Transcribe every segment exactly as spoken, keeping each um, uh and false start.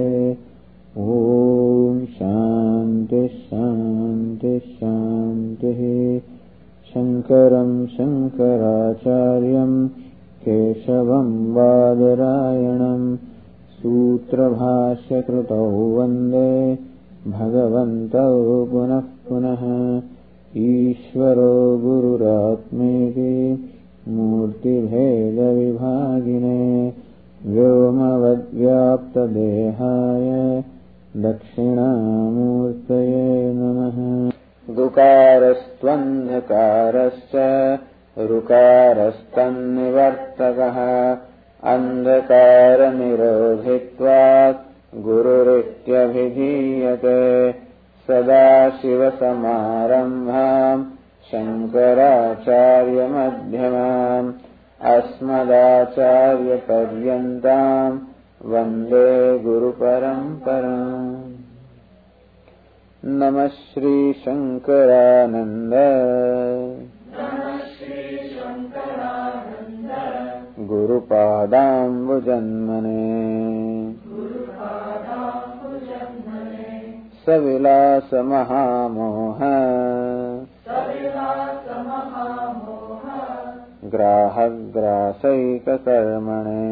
Om Shanti Shanti Shanti. Shankaram Shankaracharyam Keshavam Badarayanam Sutra Bhashya Krutau Vande Bhagavantau Punah Punah. Ishvaro Gururatmeti Murti Bheda Vibhagine Vyomavad Vyapta Dehaya Dakshinamurtaye Namaha. Dukarastvandhakarascha Rukarastanivartakaha Andhakara Nirodhitvat Gururityavidhiyate. Sadashiva Samarambham Shankaracharya Madhyamam Asmadacharya Paryantam Vande Guru Paramparam. Namah Shri Shankarananda Guru Padambujanmane Savilasa Mahamoha Grahagrasaika Karmane.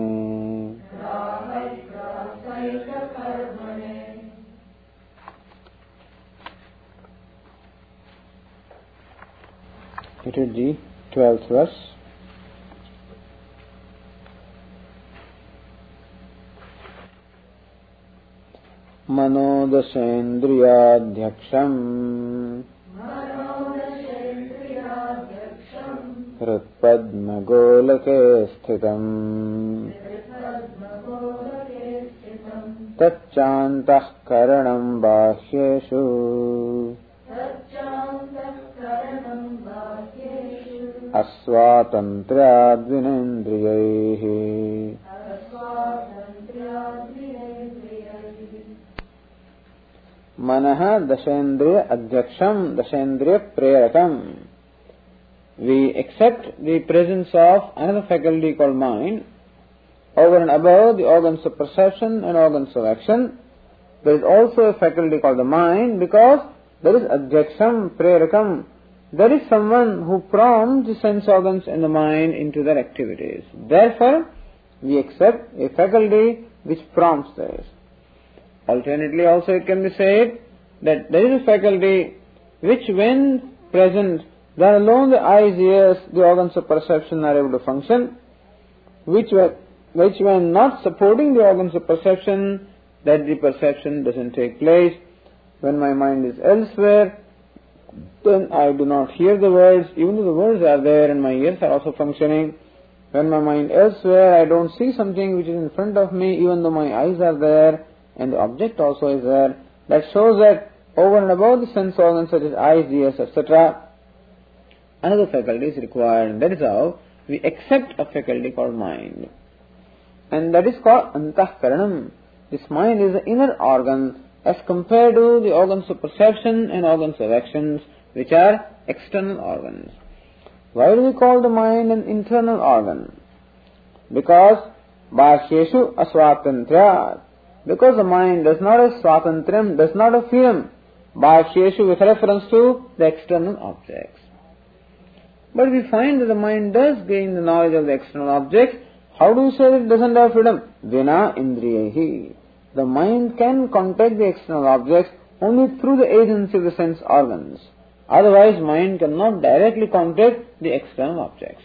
Liturgy, twelfth verse. Manodashendriyadhyaksham Hritpadmagolake sthitam Tacchantah karanam bahyeshu Asvatantriyadvinendriyaihi. Manaha Dashendriya Adhyaksham Dashendriya Prerakam. We accept the presence of another faculty called mind over and above the organs of perception and organs of action. There is also a faculty called the mind because there is Adhyaksham Prerakam. There is someone who prompts the sense organs and the mind into their activities. Therefore, we accept a faculty which prompts this. Alternately, also it can be said that there is a faculty which, when present, then alone the eyes, ears, the organs of perception are able to function, which were, which when not supporting the organs of perception, that the perception doesn't take place. When my mind is elsewhere, then I do not hear the words, even though the words are there and my ears are also functioning. When my mind elsewhere, I don't see something which is in front of me, even though my eyes are there and the object also is there. That shows that over and above the sense organs such as eyes, ears, et cetera, another faculty is required. And that is how we accept a faculty called mind. And that is called antahkaranam. This mind is the inner organ as compared to the organs of perception and organs of actions, which are external organs. Why do we call the mind an internal organ? Because bhasyeshu asvatantriyat. Because the mind does not have swatantriyam, does not have freedom. Bhasyeshu with reference to the external objects. But we find that the mind does gain the knowledge of the external objects. How do we say that it doesn't have freedom? Vina indriyahi. The mind can contact the external objects only through the agency of the sense organs. Otherwise, mind cannot directly contact the external objects.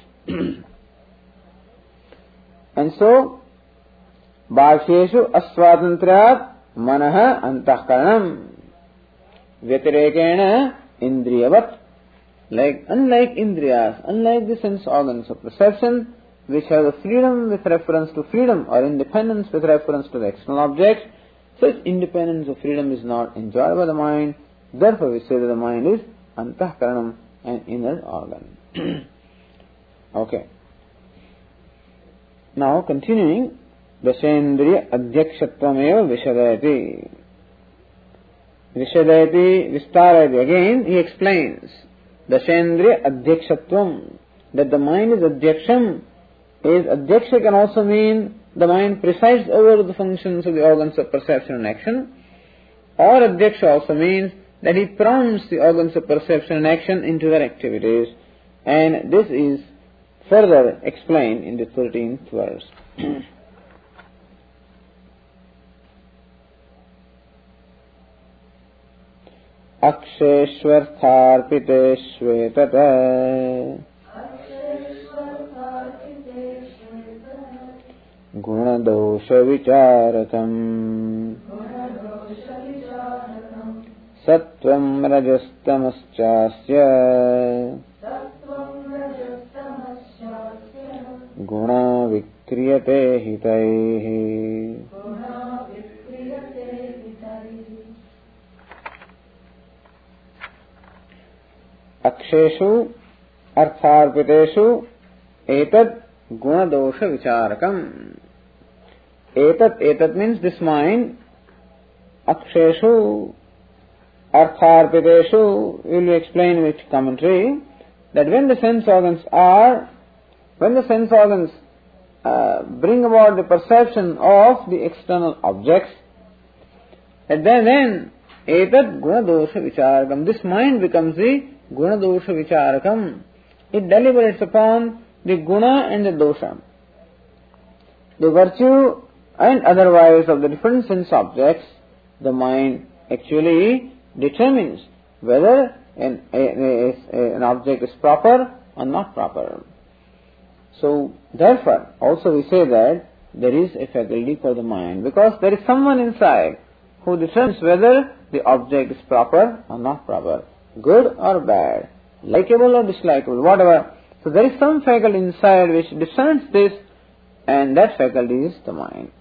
And so, bhasyeshu asvatantriyat manaha antahkaranam vyatirekena indriyavat. Like, unlike indriyas, unlike the sense organs of perception, which have the freedom with reference to freedom or independence with reference to the external objects, such independence of freedom is not enjoyed by the mind. Therefore, we say that the mind is antahkaranam, an inner organ. Okay. Now, continuing, Dashendriya Adhyakshatvam Vishadayati. Vishadayati, Vistarayati. Again, he explains Dashendriya Adhyakshatvam, that the mind is Adhyaksham. Is Adhyaksha can also mean the mind presides over the functions of the organs of perception and action, or adhyaksha also means that he prompts the organs of perception and action into their activities, and this is further explained in the thirteenth verse. Aksheshvartharpiteshvetat Gunadosha vicharatam Sattvam rajastamascha Guna vikriyate hitaihi. Aksheshu artharpiteshu etad gunadosha vicharakam. Etat, etat means this mind. Aksheshu artharpiteshu, we will explain with commentary that when the sense organs are, when the sense organs uh, bring about the perception of the external objects, and then, then etat gunadosha vicharakam, this mind becomes the gunadosha vicharakam. It deliberates upon the guna and the dosha, the virtue and otherwise of the different sense objects. The mind actually determines whether an, a, a, an object is proper or not proper. So, therefore, also we say that there is a faculty for the mind, because there is someone inside who determines whether the object is proper or not proper, good or bad, likable or dislikable, whatever. So there is some faculty inside which discerns this, and that faculty is the mind.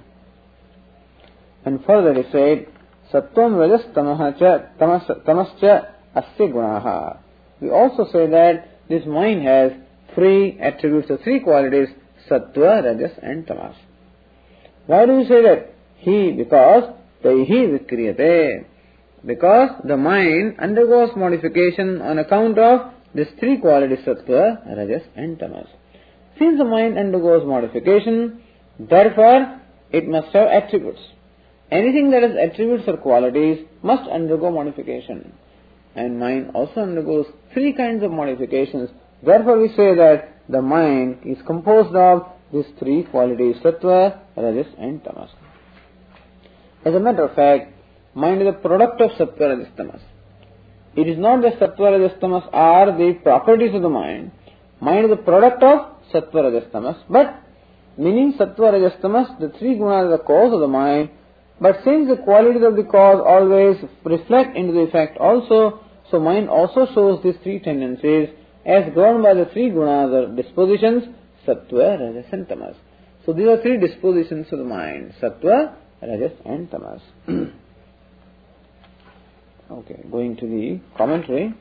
And further he said, Sattvam rajas tamaha tamascha asya gunaha. We also say that this mind has three attributes or three qualities, sattva, rajas and tamas. Why do we say that? He, because taihi vikriyate. Because the mind undergoes modification on account of these three qualities, sattva, rajas and tamas. Since the mind undergoes modification, therefore it must have attributes. Anything that has attributes or qualities must undergo modification. And mind also undergoes three kinds of modifications. Therefore we say that the mind is composed of these three qualities, sattva, rajas and tamas. As a matter of fact, mind is a product of sattva, rajas, tamas. It is not that sattva, rajas, tamas are the properties of the mind. Mind is a product of sattva, rajas, tamas. But, meaning sattva, rajas, tamas, the three gunas are the cause of the mind. But since the qualities of the cause always reflect into the effect also, so mind also shows these three tendencies as governed by the three gunas or dispositions, sattva, rajas and tamas. So these are three dispositions of the mind, sattva, rajas and tamas. Okay, going to the commentary.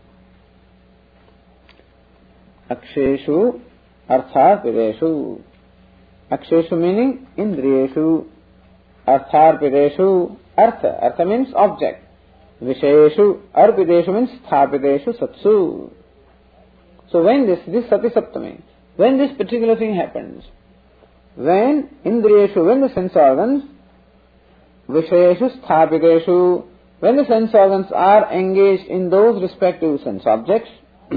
Aksheshu artharpiteshu. Aksheshu meaning indriyeshu. Artharpiteshu, artha. Artha means object. Vishayeshu, arpiteshu means sthapiteshu satsu. So when this, this sati saptami, when this particular thing happens, when indriyeshu, when the sense organs, vishayeshu, sthapiteshu, when the sense organs are engaged in those respective sense objects,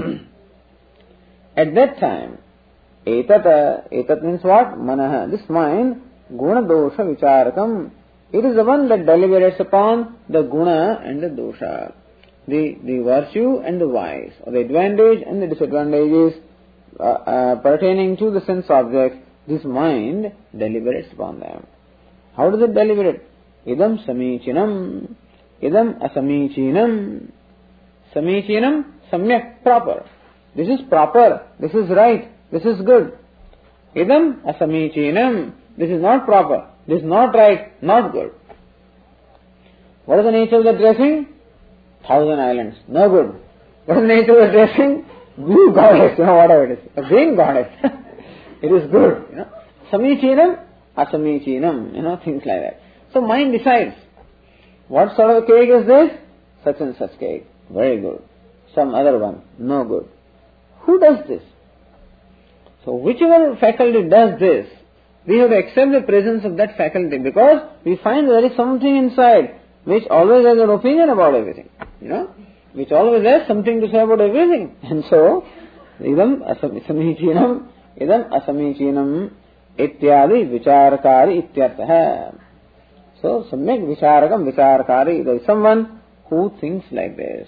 at that time, etata, etat means what? Manaha, this mind, guna dosha vicharakam, it is the one that deliberates upon the guna and the dosha, the, the virtue and the vice, or the advantage and the disadvantages uh, uh, pertaining to the sense objects. This mind deliberates upon them. How does it deliberate? Idam samichinam, idam asamichinam. Samichinam, samyak, proper. This is proper, this is right, this is good. Idam asamichinam, this is not proper, this is not right, not good. What is the nature of the dressing? Thousand islands, no good. What is the nature of the dressing? Blue goddess, you know, whatever it is. A green goddess. It is good, you know. Samichinam, asamichinam, you know, things like that. So mind decides, what sort of a cake is this? Such and such cake, very good. Some other one, no good. Who does this? So whichever faculty does this, we have to accept the presence of that faculty, because we find there is something inside which always has an opinion about everything, you know, which always has something to say about everything. And so, idam asamichinam, idam asamichinam ityadi vicharakari ityartha. So, samyak vicharakam vicharakari, there is someone who thinks like this.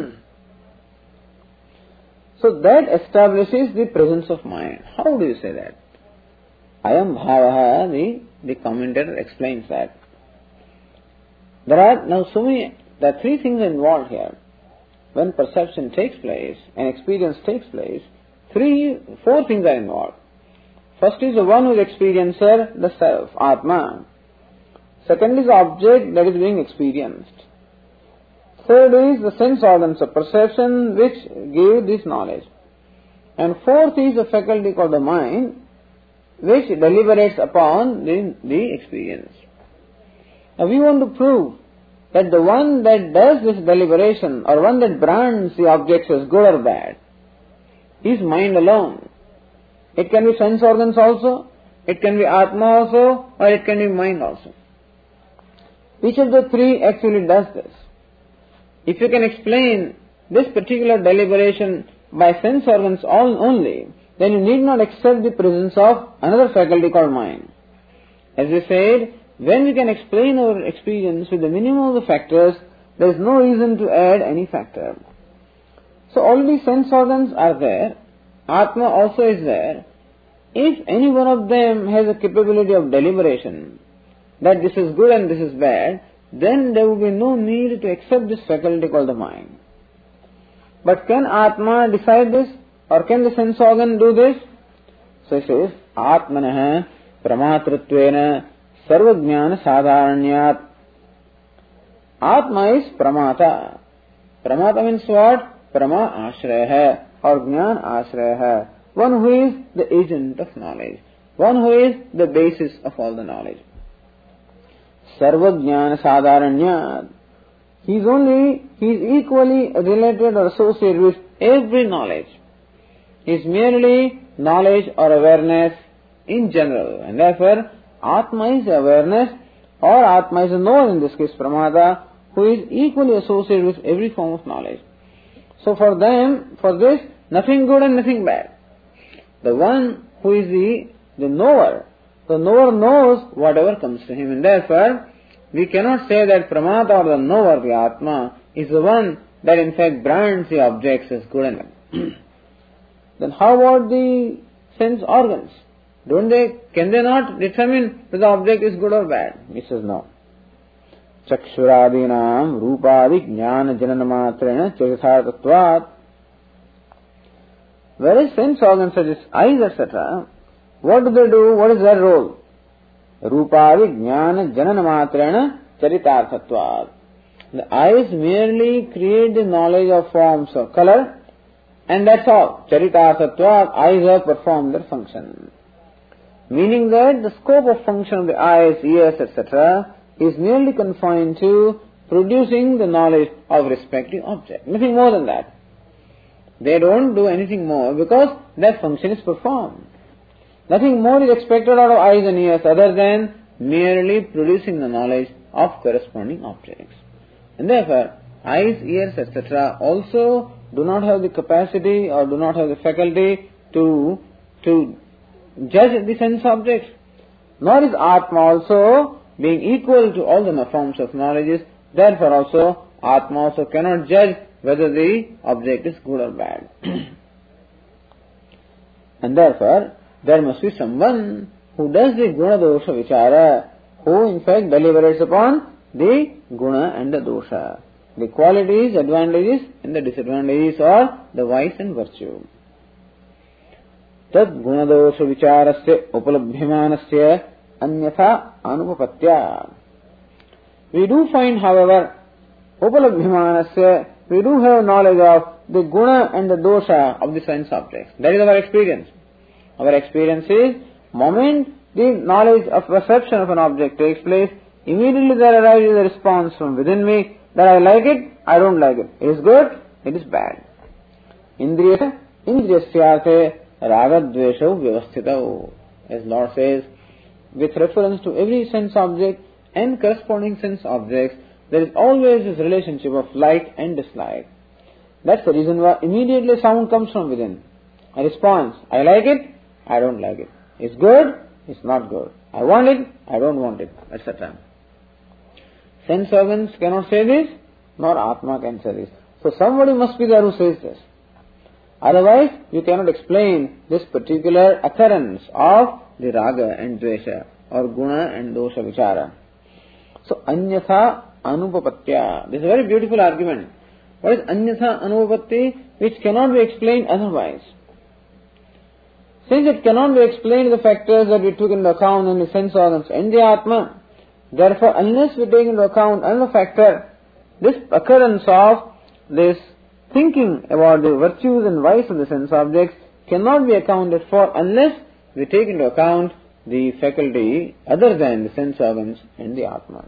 So that establishes the presence of mind. How do you say that? Ayam bhavaha, the, the commentator explains that. There are now so many, there are three things involved here. When perception takes place and experience takes place, three, four things are involved. First is the one who is experiencer, the self, Atma. Second is the object that is being experienced. Third is the sense organs of perception which give this knowledge. And fourth is the faculty called the mind, which deliberates upon the, the experience. Now we want to prove that the one that does this deliberation, or one that brands the objects as good or bad, is mind alone. It can be sense organs also, it can be Atma also, or it can be mind also. Each of the three actually does this. If you can explain this particular deliberation by sense organs all only, then you need not accept the presence of another faculty called mind. As we said, when we can explain our experience with the minimum of the factors, there is no reason to add any factor. So already sense organs are there, Atma also is there. If any one of them has a capability of deliberation, that this is good and this is bad, then there will be no need to accept this faculty called the mind. But can Atma decide this? Or can the sense organ do this? So it says, Atmanah pramatratvena sarvajnana sadharanyat. Atma is pramata. Pramata means what? Prama ashraya or jnana ashraya. One who is the agent of knowledge. One who is the basis of all the knowledge. Sarvajnana sadharanyat. He is only, he is equally related or associated with every knowledge. He is merely knowledge or awareness in general. And therefore, Atma is awareness, or Atma is a knower, in this case Pramada, who is equally associated with every form of knowledge. So for them, for this, nothing good and nothing bad. The one who is the, the knower, the knower knows whatever comes to him, and therefore, we cannot say that Pramada or the knower, the Atma, is the one that in fact brands the objects as good and bad. Then how about the sense organs? Don't they, can they not determine whether the object is good or bad? He says no. Chakshuradinam rupadi jnana jananamatrena charithatvat. Whereas sense organs such as eyes, et cetera, what do they do? What is their role? Rupadi jnana jananamatrena charitarthatvat. The eyes merely create the knowledge of forms of color, and that's all. Charitarthatvat, eyes have performed their function. Meaning that the scope of function of the eyes, ears, et cetera is merely confined to producing the knowledge of respective object. Nothing more than that. They don't do anything more because that function is performed. Nothing more is expected out of eyes and ears other than merely producing the knowledge of corresponding objects. And therefore, eyes, ears, et cetera also do not have the capacity or do not have the faculty to to judge the sense objects. Nor is Atma also being equal to all the forms of knowledge. Therefore also, Atma also cannot judge whether the object is good or bad. And therefore, there must be someone who does the guna dosha vichara, who in fact deliberates upon the guna and the dosha, the qualities, advantages and the disadvantages, or the vice and virtue. Tad gunadosha vicharasya upalabhyamanasya anyatha anupapatya. We do find, however, upalabhyamanasya, we do have knowledge of the guna and the dosha of the sense objects. That is our experience. Our experience is, moment the knowledge of perception of an object takes place, immediately there arises a response from within me that I like it, I don't like it. It is good, it is bad. Indriya, indriyasyate ragadvesho vyavasthitau. As Lord says, with reference to every sense object and corresponding sense objects, there is always this relationship of like and dislike. That's the reason why immediately sound comes from within. A response, I like it, I don't like it. It's good, it's not good. I want it, I don't want it, et cetera. Sense organs cannot say this, nor Atma can say this. So somebody must be there who says this. Otherwise, you cannot explain this particular occurrence of the raga and dvesha, or guna and dosha vichara. So, anyatha anupapatya. This is a very beautiful argument. What is anyatha anupapatti? Which cannot be explained otherwise. Since it cannot be explained the factors that we took into account in the sense organs and the Atma, therefore, unless we take into account another factor, this occurrence of this thinking about the virtues and vices of the sense objects cannot be accounted for unless we take into account the faculty other than the sense organs and the Atma.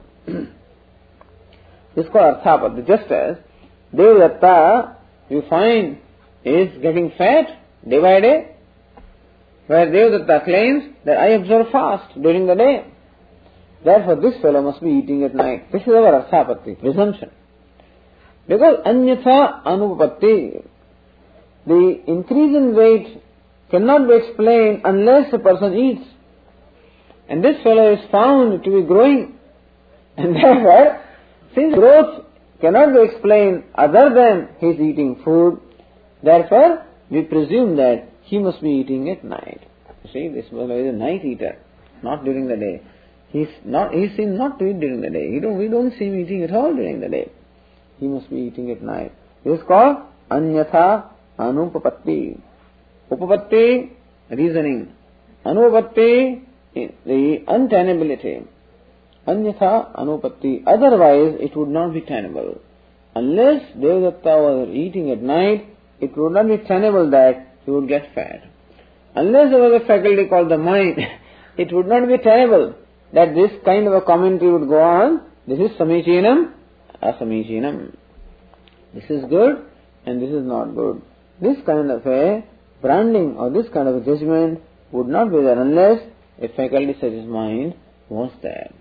This is called Arthapati. Just as Devadatta, you find, is getting fat day by day, where Devadatta claims that I observe fast during the day. Therefore, this fellow must be eating at night. This is our Arthapati, presumption. Because anyatha anupatti, the increase in weight cannot be explained unless a person eats. And this fellow is found to be growing. And therefore, since growth cannot be explained other than his eating food, therefore we presume that he must be eating at night. You see, this fellow is a night eater, not during the day. He's not. He seems not to eat during the day. He don't, we don't see him eating at all during the day. He must be eating at night. This is called anyatha anupapatti. Upapatti, reasoning. Anupapatti, the untenability. Anyatha anupatti. Otherwise, it would not be tenable. Unless Devadatta was eating at night, it would not be tenable that he would get fat. Unless there was a faculty called the mind, it would not be tenable that this kind of a commentary would go on. This is samichinam, asamichinam. This is good and this is not good. This kind of a branding or this kind of a judgment would not be there unless a faculty such as mind was there.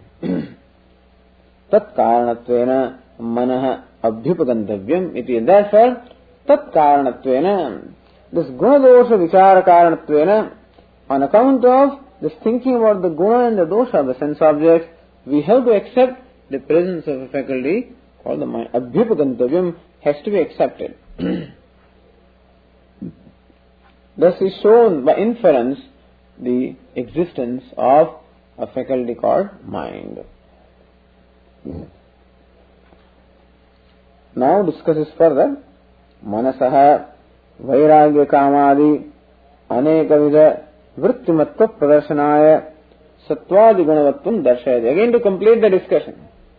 Tat karanatvena manah abhyupagantavyam iti. Therefore, tat karanatvena, this guna dosha vichara karanatvena, on account of this thinking about the guna and the dosha of the sense objects, we have to accept the presence of a faculty called the mind. Abhyupagantavyam has to be accepted. Thus is shown by inference the existence of a faculty called mind. Now discusses further. Manasaha vairagya kamadi anekavida vrittimatva pradarsanaya satvadi gunavatvam darshayati. Again to complete the discussion.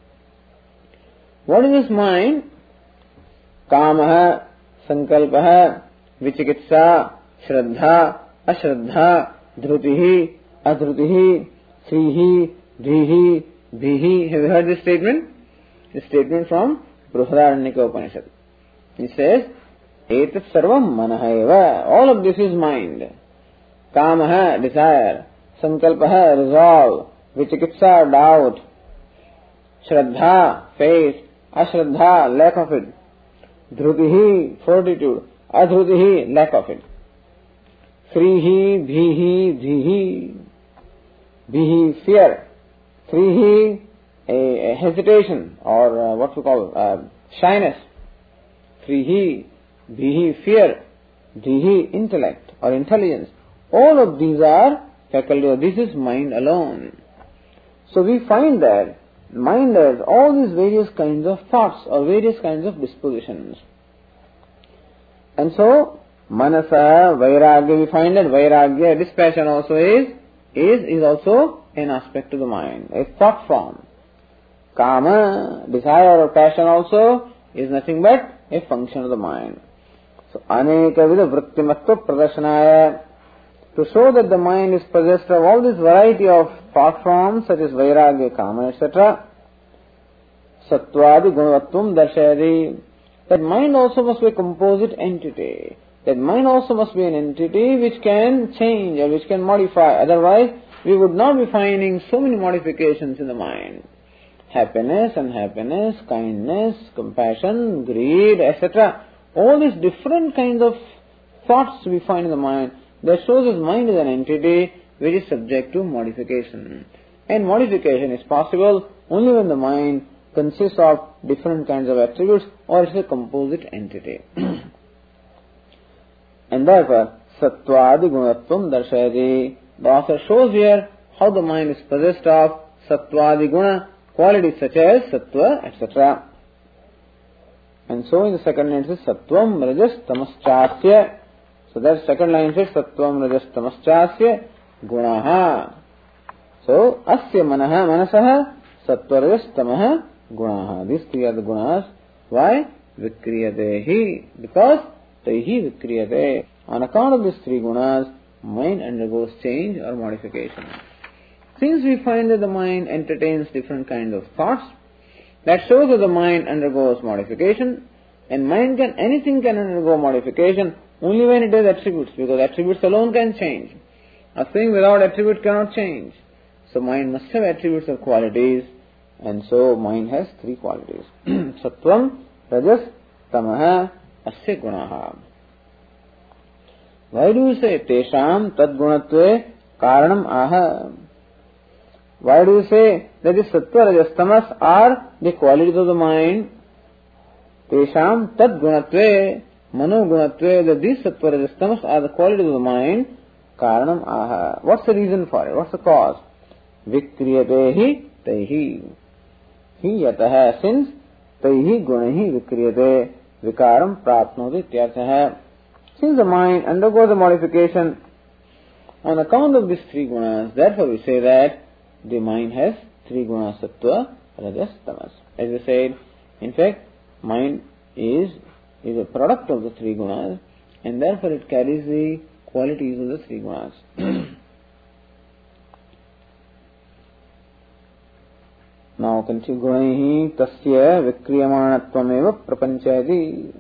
What is this mind? Kamaha, sankalpaha, vichikitsa, shraddha, ashraddha, dhrutihi, adhrutihi, srihi, dhihi, bhihi. Have you heard this statement? This statement from Brihadaranyaka Upanishad. He says, Etat sarvam manaha eva. All of this is mind. Kamaha, desire. Sankalpaha, resolve. Vichikitsa, doubt. Shraddha, faith. Ashraddha, lack of it. Dhrutihi, fortitude. Adhrutihi, lack of it. Srihi, bhihi, dhihi. Bhihi, fear. Srihi, a, a hesitation or uh, what we call uh, shyness. Srihi, bhihi, fear. Dhihi, intellect or intelligence. All of these are faculty, or this is mind alone. So we find that mind has all these various kinds of thoughts or various kinds of dispositions. And so, manasa, vairagya, we find that vairagya, dispassion also is, is, is also an aspect of the mind, a thought form. Kama, desire or passion also, is nothing but a function of the mind. So, aneka vida vrittimatva pradarsanaya, to show that the mind is possessed of all this variety of thought forms such as vairagya, kama, et cetera. Satvadi gunavatvam darshayati. That mind also must be a composite entity. That mind also must be an entity which can change or which can modify. Otherwise, we would not be finding so many modifications in the mind. Happiness, unhappiness, kindness, compassion, greed, et cetera. All these different kinds of thoughts we find in the mind, that shows us mind is an entity which is subject to modification. And modification is possible only when the mind consists of different kinds of attributes or it's a composite entity. And therefore, Sattvadi Gunatvam Darshayati. The author shows here how the mind is possessed of Sattvadi Guna, qualities such as Sattva, et cetera. And so in the second line it says Sattvam Rajas Tamaschasya. So that second line says Sattvam Rajas Tamaschasya Gunaha. So Asya Manaha Manasaha Sattva Rajas Tamaha Gunaha. These three are the gunas. Why? Vikriyadehi. Because Taihi Vikriyate. On account of these three gunas, mind undergoes change or modification. Since we find that the mind entertains different kinds of thoughts, that shows that the mind undergoes modification, and mind can, anything can undergo modification only when it has attributes, because attributes alone can change. A thing without attribute cannot change. So mind must have attributes or qualities, and so mind has three qualities. Sattvam, Rajas, Tamaha, Asya Gunaha. Why do you say Tesham Tad Gunatve Karanam Aha? Why do you say that the Sattva, Rajas, Tamas are the qualities of the mind? Tesham Tad Gunatve Mano Gunatve, that these Sattva, Rajas, Tamas are the qualities of the mind. Karanam Aha. What's the reason for it? What's the cause? Vikriyatehi Taihi. Hi Yataha, since Taihi Gunahi Vikriyate Vikaram Prapnoti Tyarthaha. Since the mind undergoes a modification on account of these three gunas, therefore we say that the mind has three gunas, Sattva, Rajas, Tamas. As we said, in fact, mind is, is a product of the three gunas, and therefore it carries the qualities of the three gunas. Now continue. Gunaihi tasya vikriyamanatvam prapanchayati.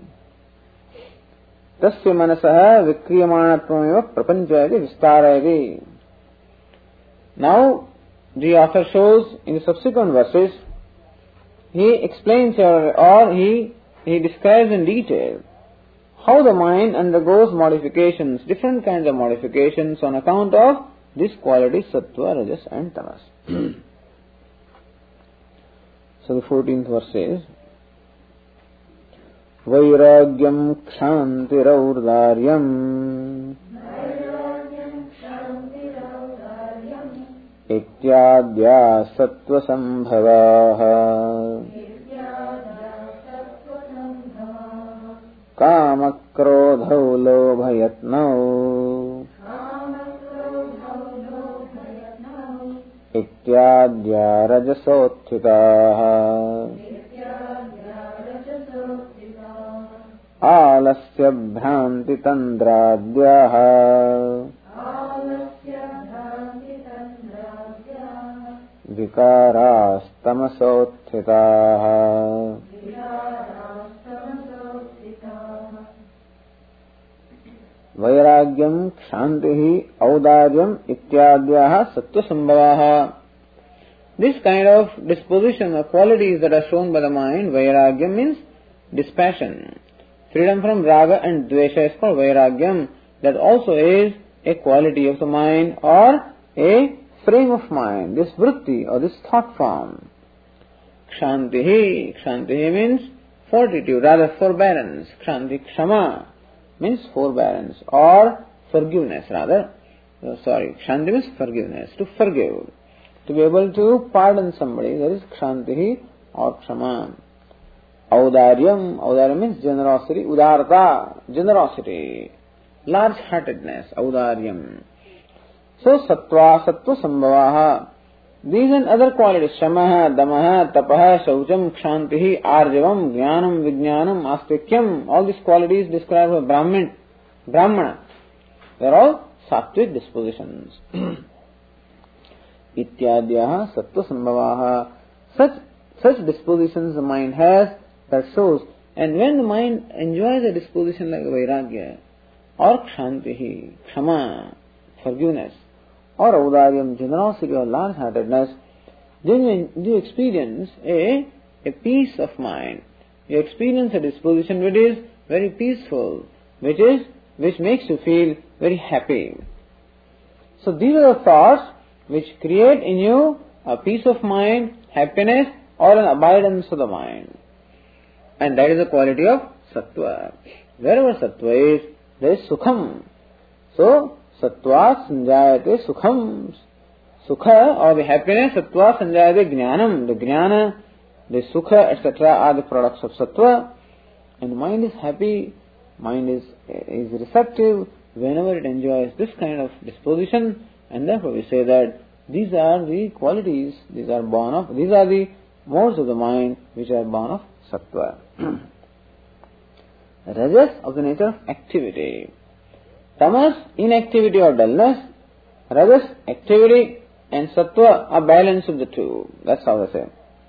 Tasya manasaha vikriyamanatvam prapanchayati vistarayati. Now, the author shows in the subsequent verses, he explains or, or he, he describes in detail how the mind undergoes modifications, different kinds of modifications on account of this quality Sattva, Rajas and Tamas. So the fourteenth verse says, Vairagyam kshantiraudaryam ityadya sattva sambhavaha kamakrodhau lobhayatnau ityadya rajasotthitaha आलस्य भ्रांति तंद्राद्याः विकारास्तमसोत्थिताः वैराग्यं क्षान्तिः औदार्यम् इत्याद्याः सत्त्वसंभवाः. This kind of disposition or qualities that are shown by the mind, vairagyam means dispassion. Freedom from raga and dvesha is called vairagyam. That also is a quality of the mind or a frame of mind, this vritti or this thought form. Kshantihi, kshantihi means fortitude, rather forbearance. Kshanti kshama means forbearance or forgiveness rather. Oh, sorry, kshanti means forgiveness, to forgive. To be able to pardon somebody, that is kshantihi or kshama. Audaryam, audaryam means generosity, udarta, generosity, large-heartedness, audaryam. So, sattva, sattva sambhavaha, these and other qualities, shamaha, damaha, tapaha, shaucham, kshantihi, arjavam, jnanam, vijnanam, astikyam, all these qualities described by Brahmin, Brahmana, they are all sattvic dispositions. Ityadyaha, sattva sambhavaha, such, such dispositions the mind has, that shows, and when the mind enjoys a disposition like vairagya, or kshantihi, kshama, forgiveness, or audaryam, generosity or large-heartedness, then you experience a, a peace of mind. You experience a disposition which is very peaceful, which is which makes you feel very happy. So these are the thoughts which create in you a peace of mind, happiness, or an abidance of the mind. And that is the quality of sattva. Wherever sattva is, there is sukham. So, sattva sanjayate sukham. Sukha or the happiness, sattva sanjayate jnanam. The jnana, the sukha, et cetera are the products of sattva. And the mind is happy, mind is, is receptive whenever it enjoys this kind of disposition. And therefore we say that these are the qualities, these are born of, these are the modes of the mind which are born of sattva. Rajas of the nature of activity. Tamas, inactivity or dullness. Rajas, activity, and sattva are balance of the two. That's how they say.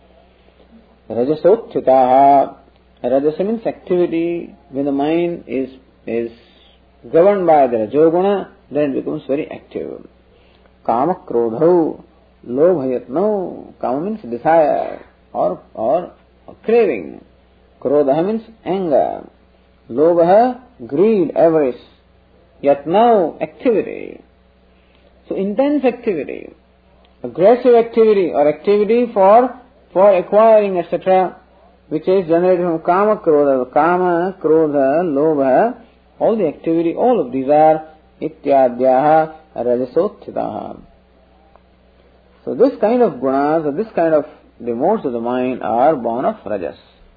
Rajasotthitaha. Rajasa means activity. When the mind is is governed by the rajoguna, then it becomes very active. Kama krodhau. Lobhayatno. Kama means desire or or craving. Krodha means anger. Lobha, greed, avarice. Yatnau, activity. So intense activity, aggressive activity or activity for for acquiring, et cetera, which is generated from kama, krodha, kama, krodha, lobha, all the activity, all of these are ityadyaha rajasotthitaha. So this kind of gunas or this kind of the modes of the mind are born of rajas.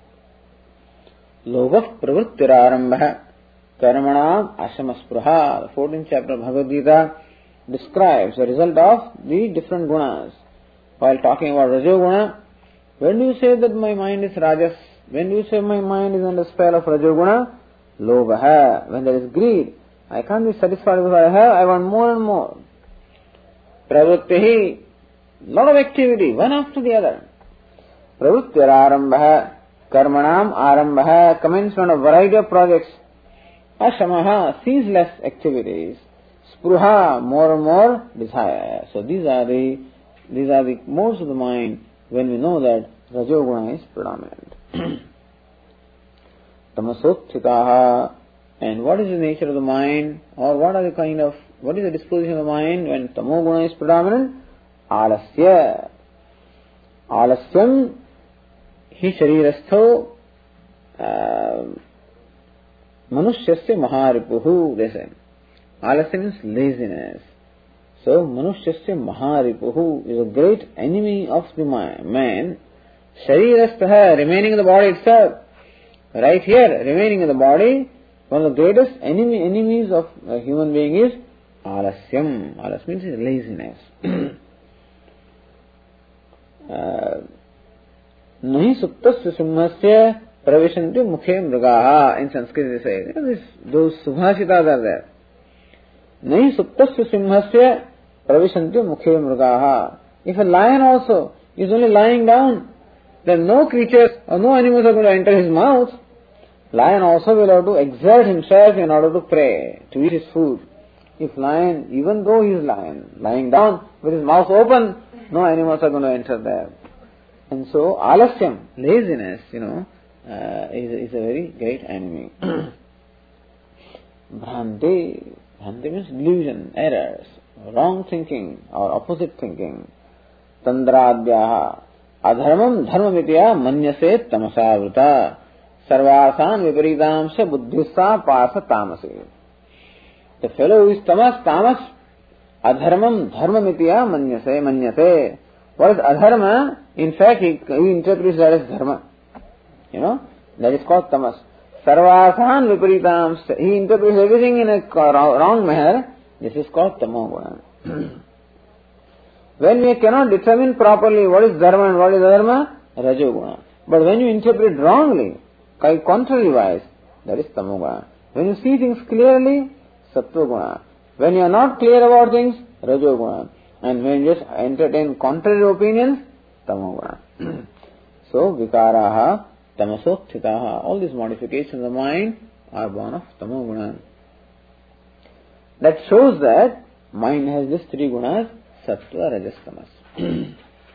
Lobha pravrittirarambha karmanam ashamaspruha. The fourteenth chapter of Bhagavad Gita describes the result of the different gunas. While talking about rajoguna, when do you say that my mind is rajas? When do you say my mind is under spell of rajoguna? Lobha. When there is greed, I can't be satisfied with what I have, I want more and more. Pravrittihi, lot of activity, one after the other. Pravrittirarambha karmanam arambha, commencement of variety of projects. Ashamaha, ceaseless activities. Spruha, more and more desire. So these are the these are the modes of the mind when we know that rajoguna is predominant. Tamasotthitaha. And what is the nature of the mind, or what are the kind of what is the disposition of the mind when tamoguna is predominant? Alasya. Alasyam hi sharirastho manusyasya maharipuhu, they say. Alasya means laziness. So, manusyasya maharipuhu is a great enemy of the man. Sharirastha, remaining in the body itself. Right here, remaining in the body, one of the greatest enemy, enemies of a human being is alasyam. Alas means laziness. Nahi suptasya simhasya pravishanti mukhe mrigaha. In Sanskrit they say, you know, this, those subhashitas are there. Nahi suptasya simhasya pravishanti mukhe mrigaha. If a lion also is only lying down, then no creatures or no animals are going to enter his mouth. Lion also will have to exert himself in order to prey, to eat his food. If lion, even though he is lion, lying down with his mouth open, no animals are going to enter there. And so, alasyam, laziness, you know, uh, is, is a very great enemy. Bhranti, bhranti means delusion, errors, wrong thinking or opposite thinking. Tandradhyaha, adharmam dharmamitya manyase tamasavruta. Sarvasan viparitamsya buddhissa pasa tamasi. The fellow who is tamas, tamas, adharmam dharmamitya manyase, manyase. What is adharma? In fact, he, he interprets that as dharma. You know, that is called tamas. Sarvasan viparitamsya. He interprets everything in a wrong manner. This is called tamoguna. When we cannot determine properly what is dharma and what is adharma, rajoguna. But when you interpret wrongly, contrary wise, that is tamoguna. When you see things clearly, sattva-guna. When you are not clear about things, rajoguna. And when you just entertain contrary opinions, tamoguna. So, vikaraha, tamasotthitaha, all these modifications of the mind are born of tamoguna. That shows that mind has these three gunas, sattva, rajas, tamas.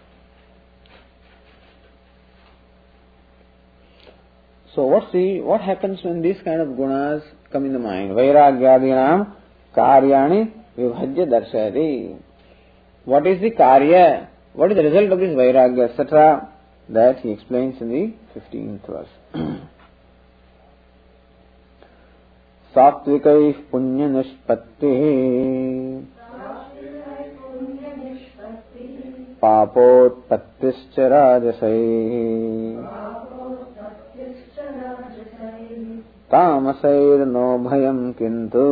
So what's the, what happens when these kind of gunas come in the mind? Vairagyadinam karyani vibhajya darshayati. What is the karya? What is the result of this vairagya, et cetera? That he explains in the fifteenth verse. Sattvikaiः punya nishpattiः papotpattischa rajasaiः तामसैर नो भयं किंतु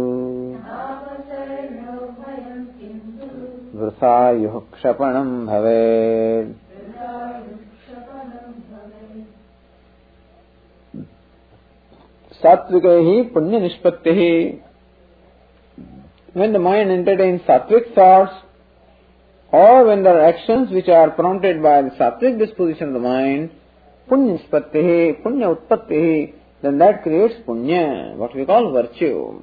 वृथायुः क्षपणं भवेत्. Satvikaihi punya nishpattihi. When the mind entertains sattvic thoughts, or when there are actions which are prompted by the sattvic disposition of the mind, punya nispattihi, punya utpattihi, then that creates punya, what we call virtue.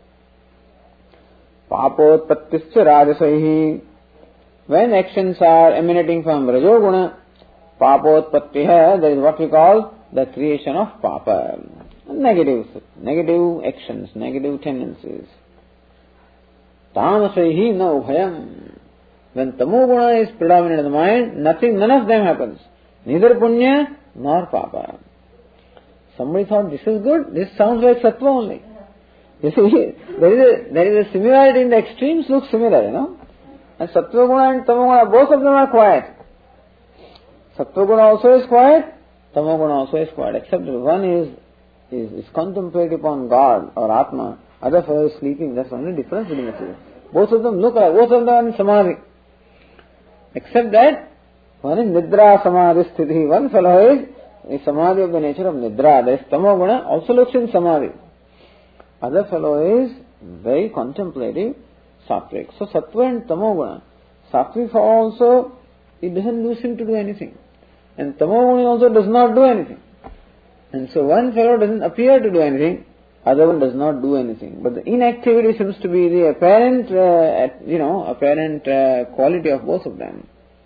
Papotpattischa rajasaihi. When actions are emanating from rajoguna, papotpattiha, that is what we call the creation of papa. Negative, negative actions, negative tendencies. Tamasaihi na ubhayam. When tamoguna is predominant in the mind, nothing, none of them happens. Neither punya nor papa. Somebody thought this is good, this sounds like sattva only. You see, there is a, there is a similarity in the extremes, look similar, you know. And sattva guna and tamoguna, both of them are quiet. Sattva guna also is quiet, tamoguna also is quiet, except that one is, is, is contemplative upon God or Atma, other fellow is sleeping. That's the only difference between the two. Both of them look like, both of them are in samadhi. Except that one is nidra samadhi sthiti, one fellow is is samadhi of the nature of nidra, that is tamoguna, also looks in samadhi. Other fellow is very contemplative, sattvic. So sattva and tamoguna, sattvic also, it doesn't lose him to do anything. And tamoguna also does not do anything. And so one fellow doesn't appear to do anything, other one does not do anything. But the inactivity seems to be the apparent, uh, you know, apparent uh, quality of both of them.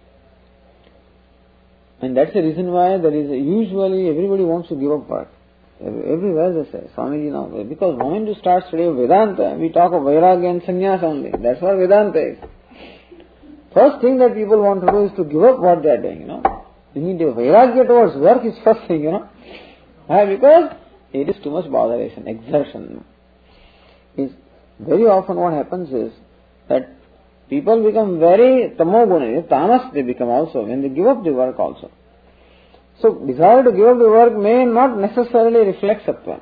And that's the reason why there is a, usually everybody wants to give up work. Everywhere they say, Swamiji now, because the moment you start studying Vedanta, we talk of Vairagya and Sannyas only. That's what Vedanta is. First thing that people want to do is to give up what they are doing, you know. You need a Vairagya towards work is first thing, you know. Why? Because it is too much botheration, exertion. Is very often what happens is that people become very tamoguna, tamas they become also when they give up the work also. So desire to give up the work may not necessarily reflect sattva.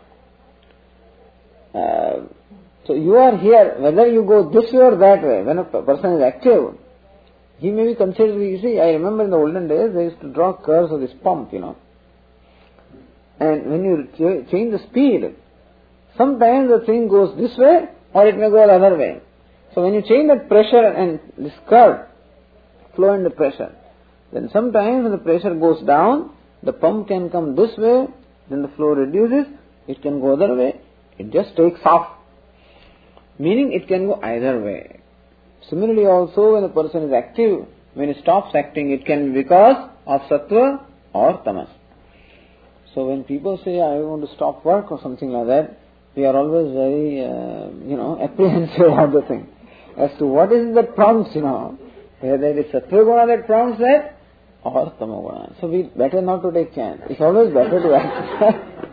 Uh, so you are here, whether you go this way or that way, when a person is active, he may be considered, you see, I remember in the olden days they used to draw curves of this pump, you know. And when you ch- change the speed, sometimes the thing goes this way or it may go the other way. So when you change that pressure and this curve, flow and the pressure, then sometimes when the pressure goes down, the pump can come this way, then the flow reduces, it can go other way, it just takes off. Meaning it can go either way. Similarly also when a person is active, when he stops acting, it can be because of sattva or tamas. So when people say, I want to stop work or something like that, we are always very, uh, you know, apprehensive about the thing. As to what is that prompts, you know, whether it is sattva guna that prompts that, or tamoguna. So we better not to take chance. It's always better to act.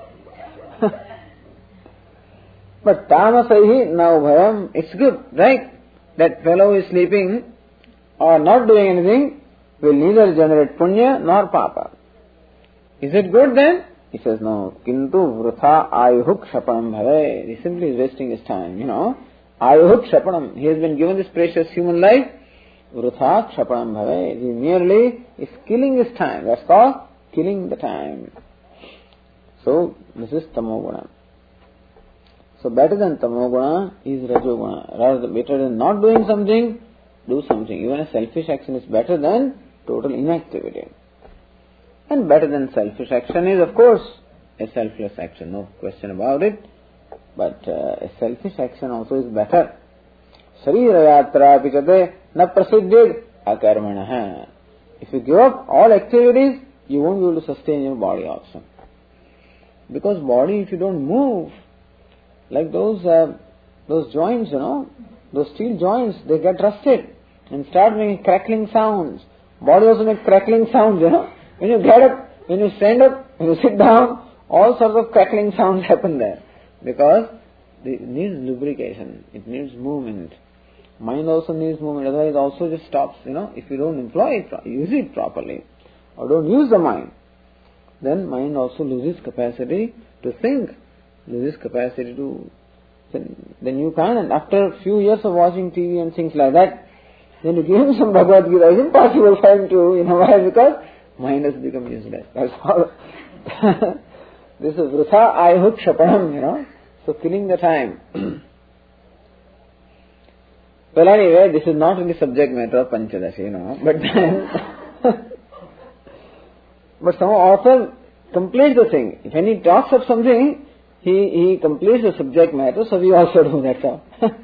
But tamasaihi na ubhayam, it's good, right? That fellow is sleeping or not doing anything will neither generate punya nor papa. Is it good then? He says no. Kintu vrutha ayuhu kshapanam bhave. He simply is wasting his time, you know. Ayuhu kshapanam. He has been given this precious human life. Vrutha kshapanam bhave. He merely is killing his time. That's called killing the time. So this is tamoguna. So better than tamoguna is rajoguna. Rather better than not doing something, do something. Even a selfish action is better than total inactivity. And better than selfish action is, of course, a selfless action, no question about it. But uh, a selfish action also is better. Sarira yatra pichate na prasiddhid akarmanaha. If you give up all activities, you won't be able to sustain your body also. Because body, if you don't move, like those uh, those joints, you know, those steel joints, they get rusted and start making crackling sounds. Body also makes crackling sounds, you know. When you get up, when you stand up, when you sit down, all sorts of crackling sounds happen there. Because it needs lubrication, it needs movement. Mind also needs movement, otherwise it also just stops, you know. If you don't employ it, use it properly, or don't use the mind, then mind also loses capacity to think, loses capacity to, then, then you can't, and after a few years of watching T V and things like that, then you give him some Bhagavad Gita, it's impossible for him to, you know, why? Because mind has become useless. That's all. This is Vritha Ayuh Kshapanam, you know, so killing the time. Well, anyway, this is not in the subject matter of Panchadashi, you know, but then, but some author completes the thing. When he talks of something, he, he completes the subject matter, so we also do that. So.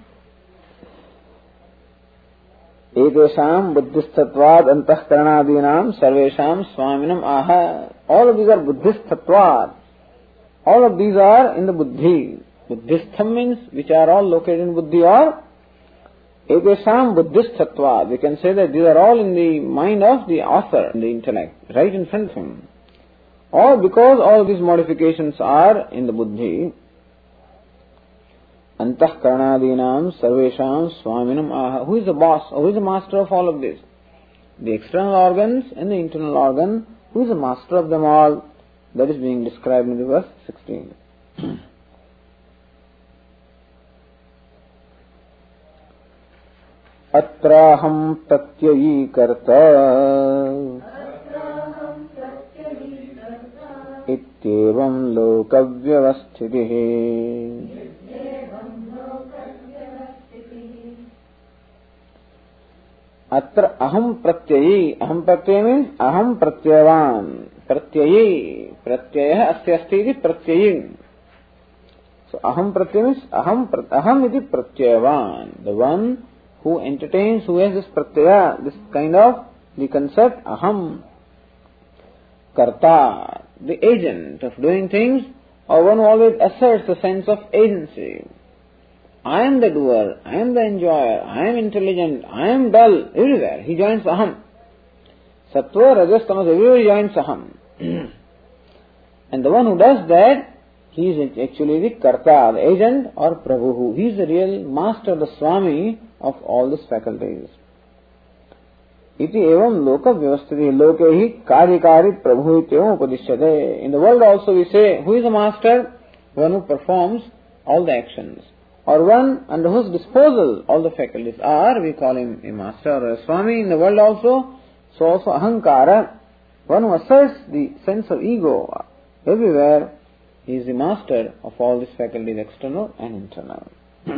Ekesham buddhisthatvad antahkaranadinam sarvesham swaminam aha. All of these are buddhisthatvad. All of these are in the buddhi. Buddhistham means which are all located in buddhi, or ekesham buddhisthatvad. We can say that these are all in the mind of the author, in the intellect, right in front of him. Or because all these modifications are in the buddhi, antahkaranadinam sarvesham swaminam aha. Who is the boss, or who is the master of all of this? The external organs and the internal organ. Who is the master of them all? That is being described in the verse sixteen. Atraham pratyayi karta ityevam lokavyavasthitihi. Atra aham pratyayi. Aham pratyayi means aham pratyavan. Pratyayi. Pratyaya asya asti iti pratyayi. So aham pratyayi means aham, aham iti pratyavan. The one who entertains, who has this pratyaya, this kind of the concept aham. Karta, the agent of doing things, or one who always asserts the sense of agency. I am the doer, I am the enjoyer, I am intelligent, I am dull, everywhere. He joins aham. Sattva, Rajas, Tamas, everywhere he joins aham. And the one who does that, he is actually the karta, the agent or prabhu. He is the real master, the swami of all these faculties. Iti evam loka vyavasthiti loke hi karyakari prabhu ityevam upadishyate. In the world also we say, who is the master? One who performs all the actions, or one under whose disposal all the faculties are. We call him a master or a swami. In the world also, so also ahankara, one who asserts the sense of ego. Everywhere he is the master of all these faculties, external and internal.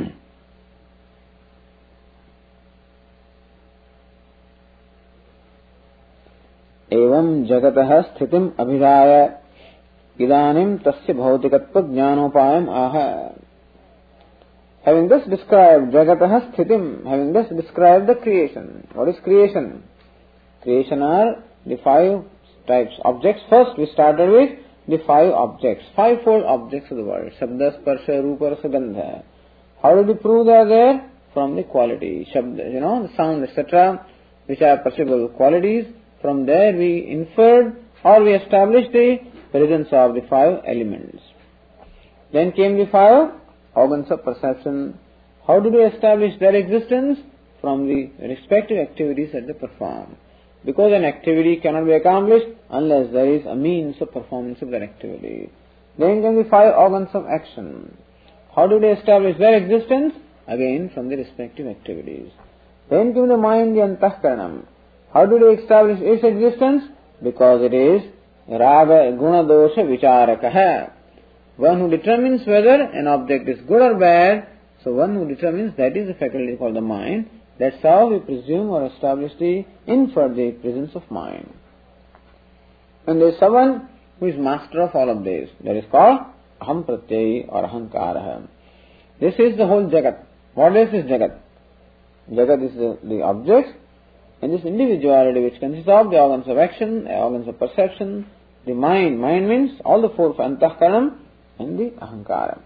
एवं जगतः स्थितिम अभिधाय इदानीं तस्य भौतिकत्व ज्ञानोपायम आह. Having thus described jagatah sthitim, having thus described the creation. What is creation? Creation are the five types objects. First we started with the five objects, fivefold objects of the world. Shabda, sparsha, rupa, rasa, gandha. How did we prove they are there? From the quality, shabda, you know, the sound, et cetera, which are perceivable qualities. From there we inferred or we established the presence of the five elements. Then came the five organs of perception. How did we establish their existence? From the respective activities that they perform. Because an activity cannot be accomplished unless there is a means of performance of that activity. Then came the five organs of action. How did we establish their existence? Again from the respective activities. Then came the mind, the antahkaranam. How do we establish its existence? Because it is raga guna dosha vicharakaha. One who determines whether an object is good or bad, so one who determines that is the faculty called the mind. That's how we presume or establish the, infer the presence of mind. And there is someone who is master of all of this. That is called aham pratyayi or ahankara. This is the whole jagat. What is this jagat? Jagat is the, the object, and this individuality which consists of the organs of action, organs of perception, the mind. Mind means all the four, antahkaranam and the ahankara.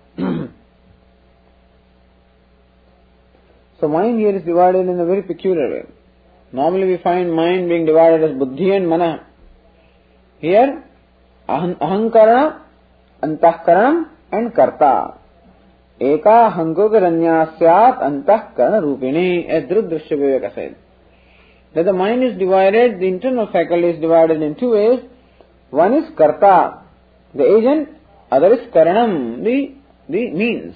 So mind here is divided in a very peculiar way. Normally we find mind being divided as buddhi and mana. Here, ahankarana, antahkaranam and karta. Eka hankokaranya syat antahkarana rupini, as Dhruv Drishya Viveka said. That the mind is divided, the internal faculty is divided in two ways. One is karta, the agent, other is karanam, the, the means.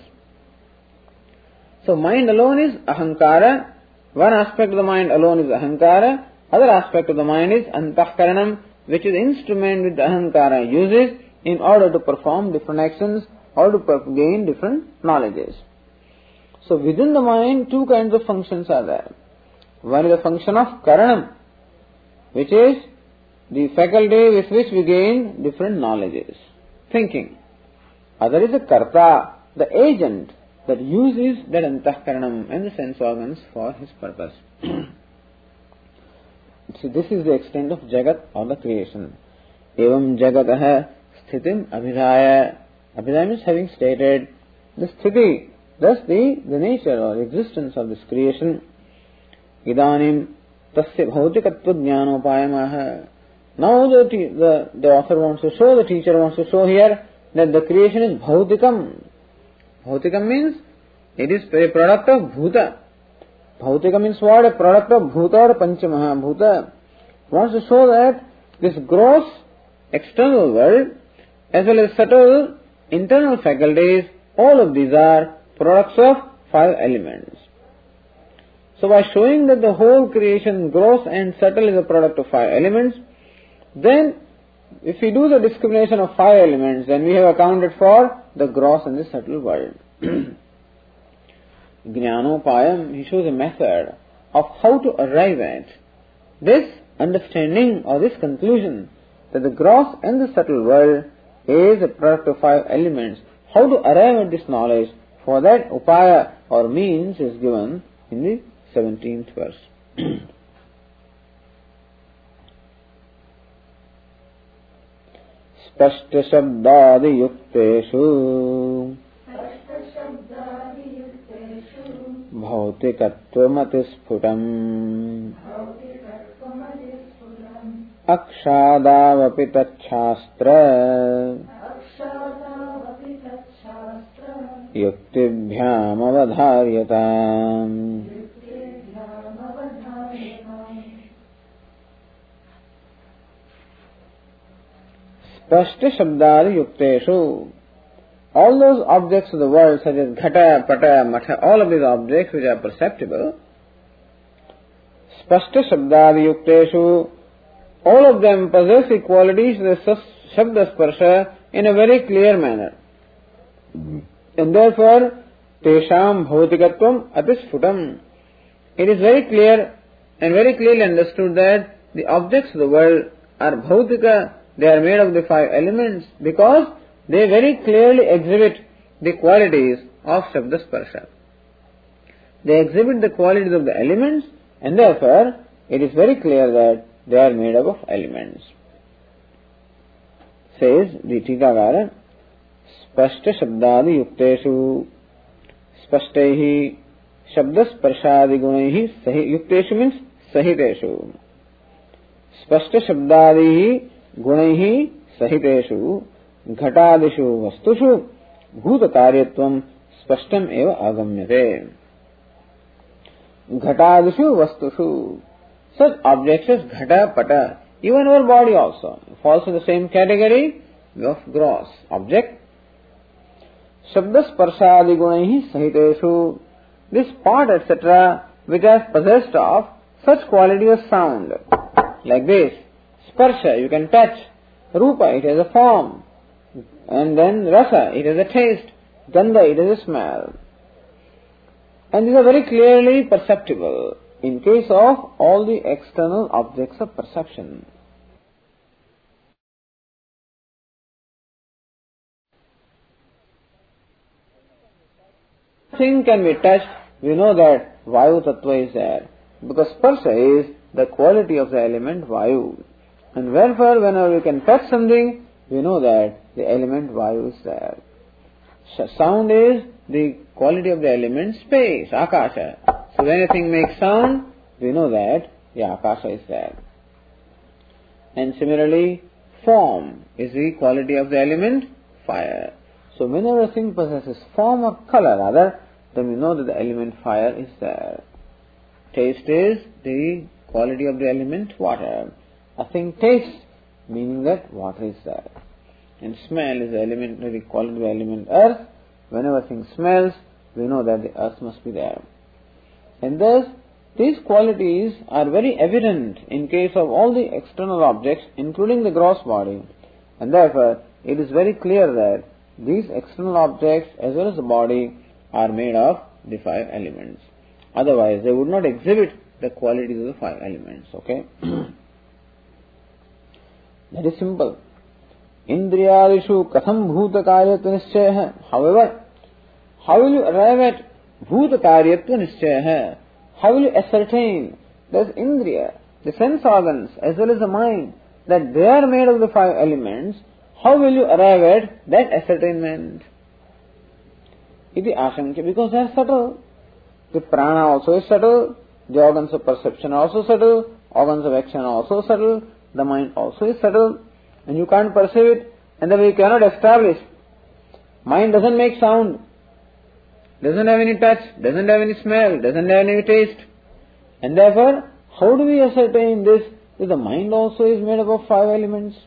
So mind alone is ahankara, one aspect of the mind alone is ahankara, other aspect of the mind is antahkaranam, which is the instrument which the ahankara uses in order to perform different actions or to gain different knowledges. So within the mind, two kinds of functions are there. One is the function of karanam, which is the faculty with which we gain different knowledges, thinking. Other is the karta, the agent that uses that antahkaranam and the sense organs for his purpose. So this is the extent of Jagat or the creation. Evam Jagatah Sthitim Abhidhaya. Abhidhaya means having stated the sthiti, thus the, the nature or existence of this creation. Idanim Tasya Bhautikatva Jnanopayamaha. Now the, the, the author wants to show, the teacher wants to show here that the creation is Bhautikam. Bhautikam means it is a product of Bhuta. Bhautika means what? A product of Bhuta or Panchamaha Bhuta. Wants to show that this gross external world as well as subtle internal faculties, all of these are products of five elements. So by showing that the whole creation, gross and subtle, is a product of five elements, then if we do the discrimination of five elements, then we have accounted for the gross and the subtle world. Jnanopayam, he shows a method of how to arrive at this understanding or this conclusion that the gross and the subtle world is a product of five elements. How to arrive at this knowledge, for that upaya or means is given in the seventeenth verse. Spashta Shabdadi Yukteshu Bhautikattvamati Akshadavapi Tachhastra Yuktibhyam Avadharyatam. Spashta Shabdadi Yukteshu. All those objects of the world, such as Ghata, Pata, Matha, all of these objects which are perceptible, Spashta Shabdadi Yukteshu, all of them possess the qualities of the Shabda Sparsha in a very clear manner. And therefore, Tesham Bhautikatvam Atisfutam. It is very clear and very clearly understood that the objects of the world are Bhautika, they are made of the five elements because they very clearly exhibit the qualities of Shabda Sparsha. They exhibit the qualities of the elements, and therefore it is very clear that they are made up of elements. Says the Tikakara, Spashta Shabdadi Yukteshu, Spashtaihi Shabda Sparshadi Gunaihi Yukteshu means Sahiteshu. Spashta Shabdadi Gunaihi Sahiteshu Ghatadishu Vastushu Bhuta Karyatvam Spashtam Eva Agamyate. Ghatadishu Vastushu. Such objects as Ghata, Pata, even our body also falls in the same category of gross object. Shabda Sparshadi Gunaihi Sahiteshu. This part, et cetera, which is possessed of such quality of sound, like this. Sparsha, you can touch. Rupa, it has a form. And then Rasa, it has a taste. Gandha, it has a smell. And these are very clearly perceptible in case of all the external objects of perception. Thing can be touched, we know that Vayu Tattva is there. Because Sparsha is the quality of the element Vayu. And wherefore, whenever we can touch something, we know that the element Vayu is there. Sound is the quality of the element space, Akasha. So when anything makes sound, we know that the Akasha is there. And similarly, form is the quality of the element fire. So whenever a thing possesses form or color rather, then we know that the element fire is there. Taste is the quality of the element water. A thing tastes, meaning that water is there. And smell is the element, the quality of the element earth. Whenever a thing smells, we know that the earth must be there. And thus, these qualities are very evident in case of all the external objects, including the gross body. And therefore, it is very clear that these external objects as well as the body are made of the five elements. Otherwise, they would not exhibit the qualities of the five elements. Okay? That is simple. Indriyadishu katham bhuta karyatva nischaya. However, how will you arrive at bhuta karyatva nischaya? How will you ascertain that Indriya, the sense organs as well as the mind, that they are made of the five elements? How will you arrive at that ascertainment? Iti ashankya, because they are subtle. The prana also is subtle, the organs of perception are also subtle, organs of action are also subtle, the mind also is subtle, and you can't perceive it, and therefore you cannot establish. Mind doesn't make sound, doesn't have any touch, doesn't have any smell, doesn't have any taste. And therefore, how do we ascertain this? That the mind also is made up of five elements.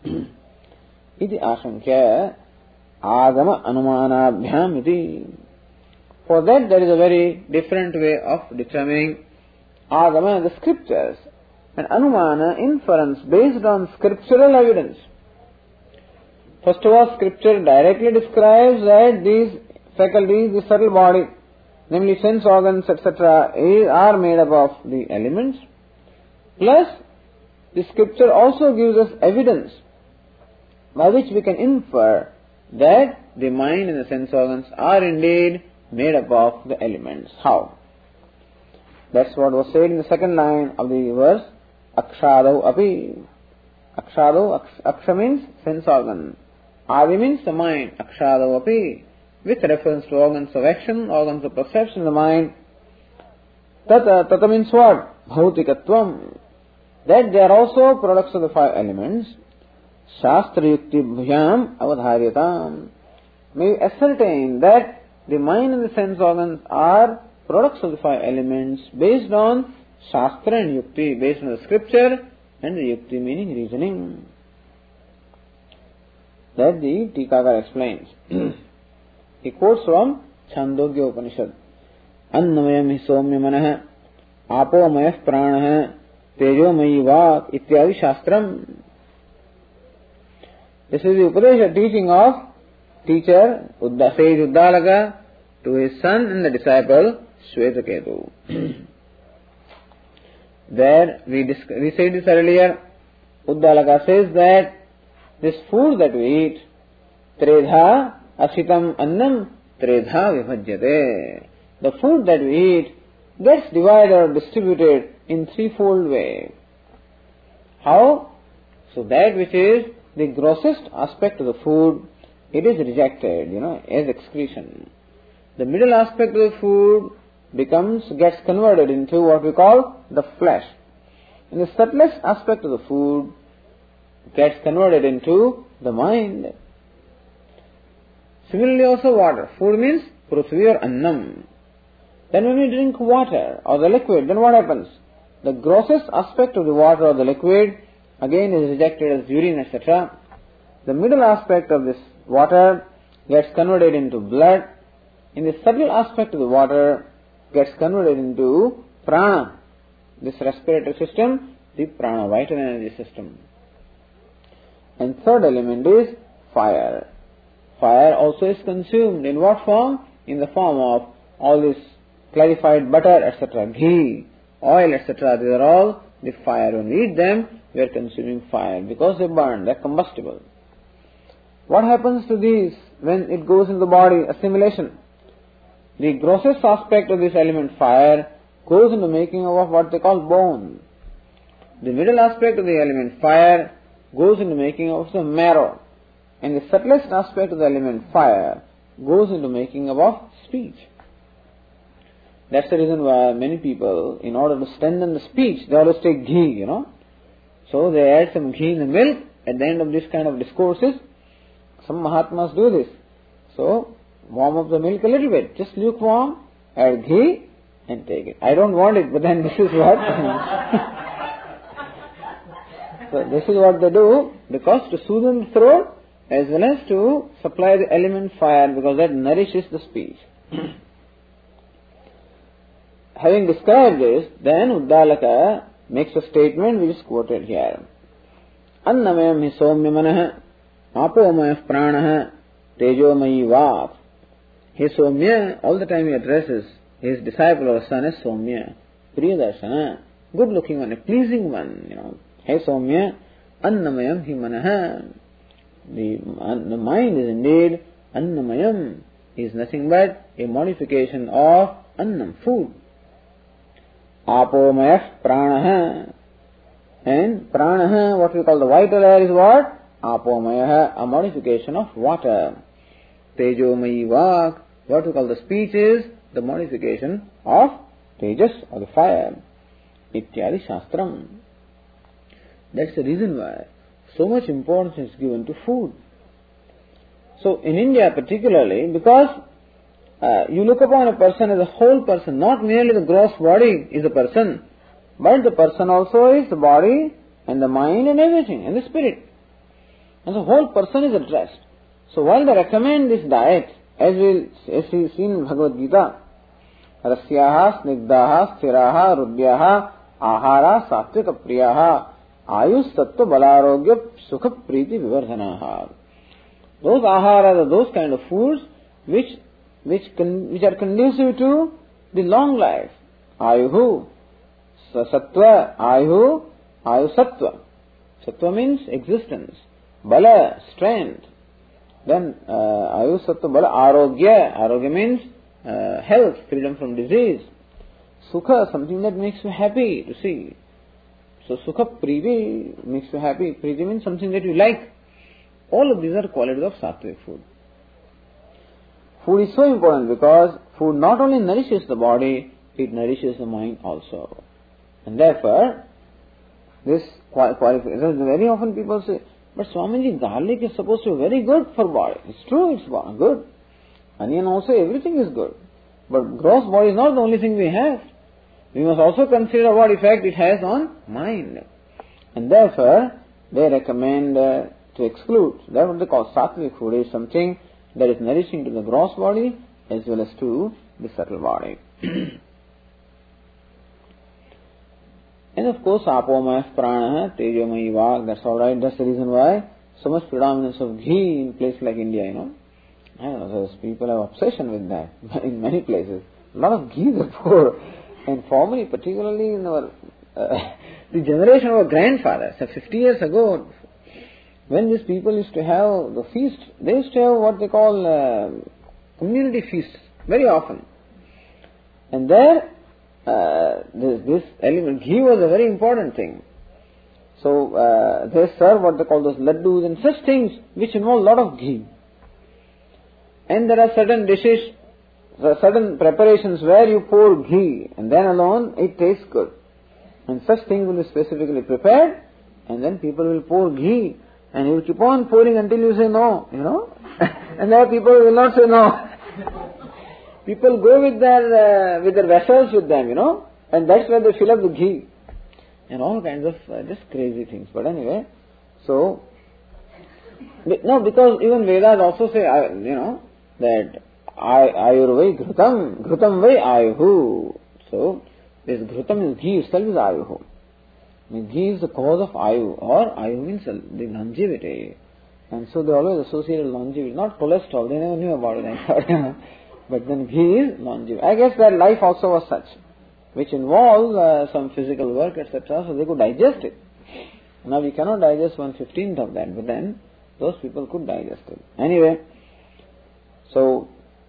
Iti ashankya agama anumanabhyam iti. For that there is a very different way of determining agama, the scriptures, and anumana, inference based on scriptural evidence. First of all, scripture directly describes that these faculties, the subtle body, namely sense organs, et cetera, are made up of the elements. Plus, the scripture also gives us evidence by which we can infer that the mind and the sense organs are indeed made up of the elements. How? That's what was said in the second line of the verse, Akshadau api. Akshadau, aksha means sense organ. Adi means the mind. Akshadau api. With reference to organs of action, organs of perception in the mind. Tata, tata means what? Bhautikatvam. That they are also products of the five elements. Shastra yukti bhyam avadharyatam. May you ascertain that the mind and the sense organs are products of the five elements based on Shastra and Yukti, based on the scripture and the Yukti meaning reasoning. That the Tikakar explains. He quotes from Chandogya Upanishad. Annamayam hi somya manah, apomayah pranah, tejomayi vak, ityadi shastram. This is the Upadesha teaching of teacher, Uddha, sage Uddalaka, to his son and the disciple Shvetaketu. There, we, disc- we said this earlier, Uddalaka says that this food that we eat, Tredha asitam annam Tredha vibhajyate. The food that we eat gets divided or distributed in threefold way. How? So that which is the grossest aspect of the food, it is rejected, you know, as excretion. The middle aspect of the food becomes, gets converted into what we call the flesh. And the subtlest aspect of the food gets converted into the mind. Similarly also water. Food means prithvi or annam. Then when we drink water or the liquid, then what happens? The grossest aspect of the water or the liquid again is rejected as urine, et cetera. The middle aspect of this water gets converted into blood. In the subtle aspect of the water gets converted into prana, this respiratory system, the prana, vital energy system. And third element is fire. Fire also is consumed in what form? In the form of all this clarified butter, et cetera, ghee, oil, et cetera. These are all the fire. When we eat them, we are consuming fire because they burn, they are combustible. What happens to these when it goes into the body? Assimilation. The grossest aspect of this element, fire, goes into making of what they call bone. The middle aspect of the element fire goes into making of the marrow. And the subtlest aspect of the element fire goes into making of speech. That's the reason why many people, in order to strengthen the speech, they always take ghee, you know. So they add some ghee in the milk at the end of this kind of discourses. Some Mahatmas do this. So, warm up the milk a little bit, just lukewarm, add ghee and take it. I don't want it, but then this is what... so this is what they do, because to soothe the throat, as well as to supply the element fire, because that nourishes the speech. Having described this, then Uddalaka makes a statement which is quoted here. Annamayam hi somya manah, apomayah pranah, tejomayi vak. He Somya, all the time he addresses his disciple or son as Somya, Priyadarshana, good looking one, a pleasing one, you know. He Somya, Annamayam hi manah. The, the mind is indeed Annamayam, is nothing but a modification of Annam, food. Apomayah pranah. And pranah, what we call the vital air is what? Apomayah, a modification of water. Tejomayi vak, what we call the speech is the modification of tejas or the fire. Ityadi shastram. That's the reason why so much importance is given to food. So in India particularly, because uh, you look upon a person as a whole person, not merely the gross body is a person, but the person also is the body and the mind and everything, and the spirit. And the whole person is addressed. So while they recommend this diet, as we as we seen in Bhagavad Gita, rasyaha, snigdaha, sthiraha, rudyaha, ahara, sattvika priyaha, ayus tattva balarogya sukha priti vivardhanaha. Those aharas are those kind of foods which which con, which are conducive to the long life. Ayuhu, sattva, ayuhu, ayu sattva. Sattva means existence. Bala, strength. Then uh, ayu sattva bala, arogya. Arogya means uh, health, freedom from disease. Sukha, something that makes you happy to see. So sukha priti makes you happy. Priti means something that you like. All of these are qualities of sattvic food. Food is so important because food not only nourishes the body, it nourishes the mind also. And therefore, this qualification, very often people say, but Swamiji, garlic is supposed to be very good for body. It's true, it's good. Onion also, everything is good. But gross body is not the only thing we have. We must also consider what effect it has on mind. And therefore, they recommend uh, to exclude. That's what they call sattvic food, is something that is nourishing to the gross body as well as to the subtle body. And of course, apomaya, prana, tejomayi vak, that's alright. That's the reason why so much predominance of ghee in places like India, you know. I don't know, those people have obsession with that in many places. A lot of ghee they pour. And formerly, particularly in our, uh, the generation of our grandfathers, so fifty years ago, when these people used to have the feast, they used to have what they call uh, community feasts very often. And there, uh, this, this element, ghee was a very important thing. So, uh, they serve what they call those laddus and such things which involve a lot of ghee. And there are certain dishes, there are certain preparations where you pour ghee and then alone it tastes good. And such things will be specifically prepared and then people will pour ghee and you will keep on pouring until you say no, you know. And there are people who will not say no. People go with their uh, with their vessels with them, you know, and that's where they fill up the ghee. And all kinds of uh, just crazy things. But anyway, so, no, because even Vedas also say, uh, you know, that ayurvai ghrutam, ghrutam vai ayuhu. So, this ghrutam is ghee itself is ayuhu. I mean, ghee is the cause of ayu, or ayu means the longevity. And so they always associated longevity, not cholesterol, they never knew about it. But then ghee is longevity. I guess their life also was such, which involved uh, some physical work, et cetera, so they could digest it. Now we cannot digest one fifteenth of that, but then those people could digest it. Anyway, so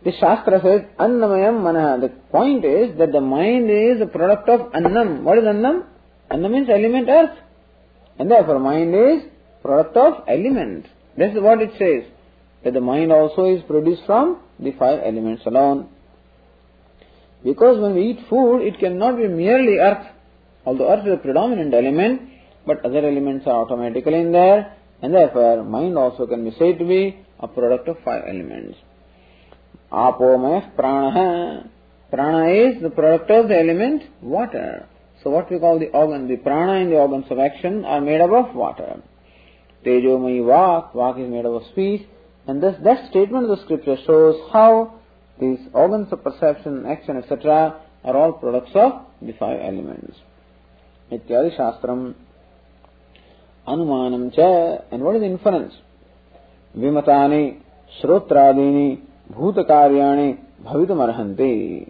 The Shastra says, Annamayam Manaha. The point is that the mind is a product of Annam. What is Annam? Annam means element earth. And therefore mind is product of element. This is what it says. That the mind also is produced from the five elements alone. Because when we eat food, it cannot be merely earth. Although earth is a predominant element, but other elements are automatically in there. And therefore mind also can be said to be a product of five elements. Apomaya prana. Prana is the product of the element water. So what we call the organ, the prana and the organs of action are made up of water. Tejomayi vak, vak is made up of speech. And thus that statement of the scripture shows how these organs of perception, action, et cetera are all products of the five elements. Ityadi Shastram. Anumanam cha. And what is inference? Vimatani, Shrotradini, Bhutakaryani, Bhavitam arhanti.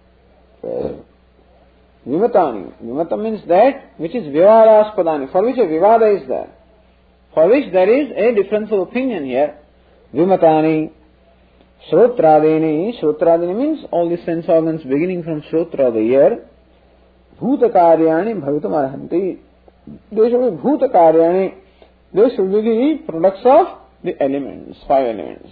Vimatani. Vimata means that which is Vivadaspadani, for which a Vivada is there. For which there is a difference of opinion here. Vimatani, Shrotradini. Shrotradini means all the sense organs beginning from Shrotra, the ear. Bhutakaryani, Bhavitam arhanti. They should be Bhutakaryani. They should be the products of the elements, five elements.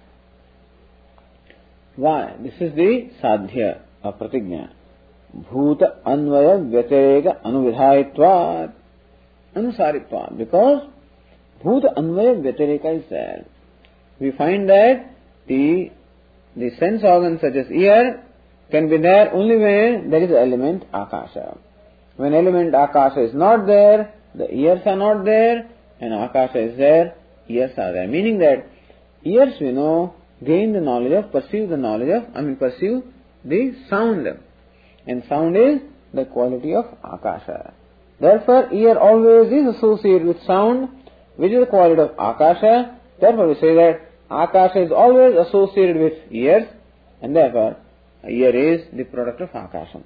Why? This is the sadhya of pratigna. Bhuta anvaya vyatireka anuvidhayitvat anusaritvat. Because Bhuta anvaya vyatireka is there. We find that the the sense organs such as ear can be there only when there is an element akasha. When element akasha is not there, the ears are not there, and akasha is there, ears are there. Meaning that ears, we know, gain the knowledge of, perceive the knowledge of, I mean perceive the sound. And sound is the quality of akasha. Therefore, ear always is associated with sound, which is the quality of akasha. Therefore, we say that akasha is always associated with ears, and therefore, ear is the product of akasha.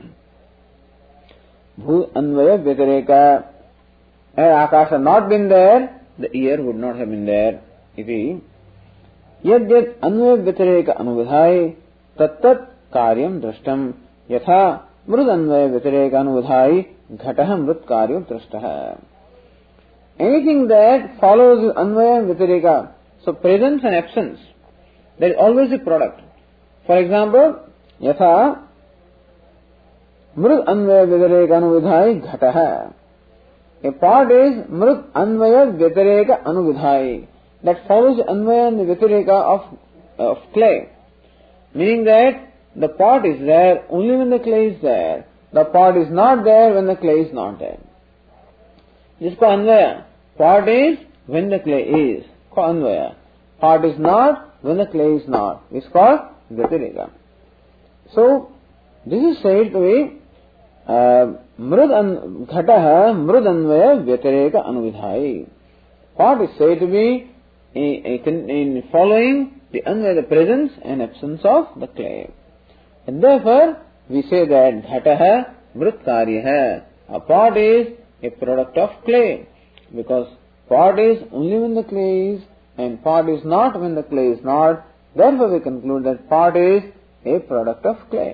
Bhu anvaya vyatireka. Had akasha not been there, the ear would not have been there. Iti yad yad anvaya vyatireka anuvidhai tattat karyam drashtam yatha mrud anvaya vyatireka anuvidhai ghataha mrud karyam drashtaha. Anything that follows anvaya vyatireka, so presence and absence, there is always a product. For example, yatha mrud anvaya vyatireka anuvidhai ghataha. A part is mrud anvaya vyatireka anuvidhai, that follows the anvaya and the vyatireka of, of clay. Meaning that the part is there only when the clay is there. The part is not there when the clay is not there. This is called anvaya. Part is when the clay is, called anvaya. Part is not when the clay is not. It's called vyatireka. So, this is said to be mrud ghataha mrud anvaya vyatireka anuvidhai. Part is said to be in following the anvaya, the presence and absence of the clay. And therefore, we say that ghataha mrud karyaha. A part is a product of clay. Because part is only when the clay is, and part is not when the clay is not. Therefore, we conclude that part is a product of clay.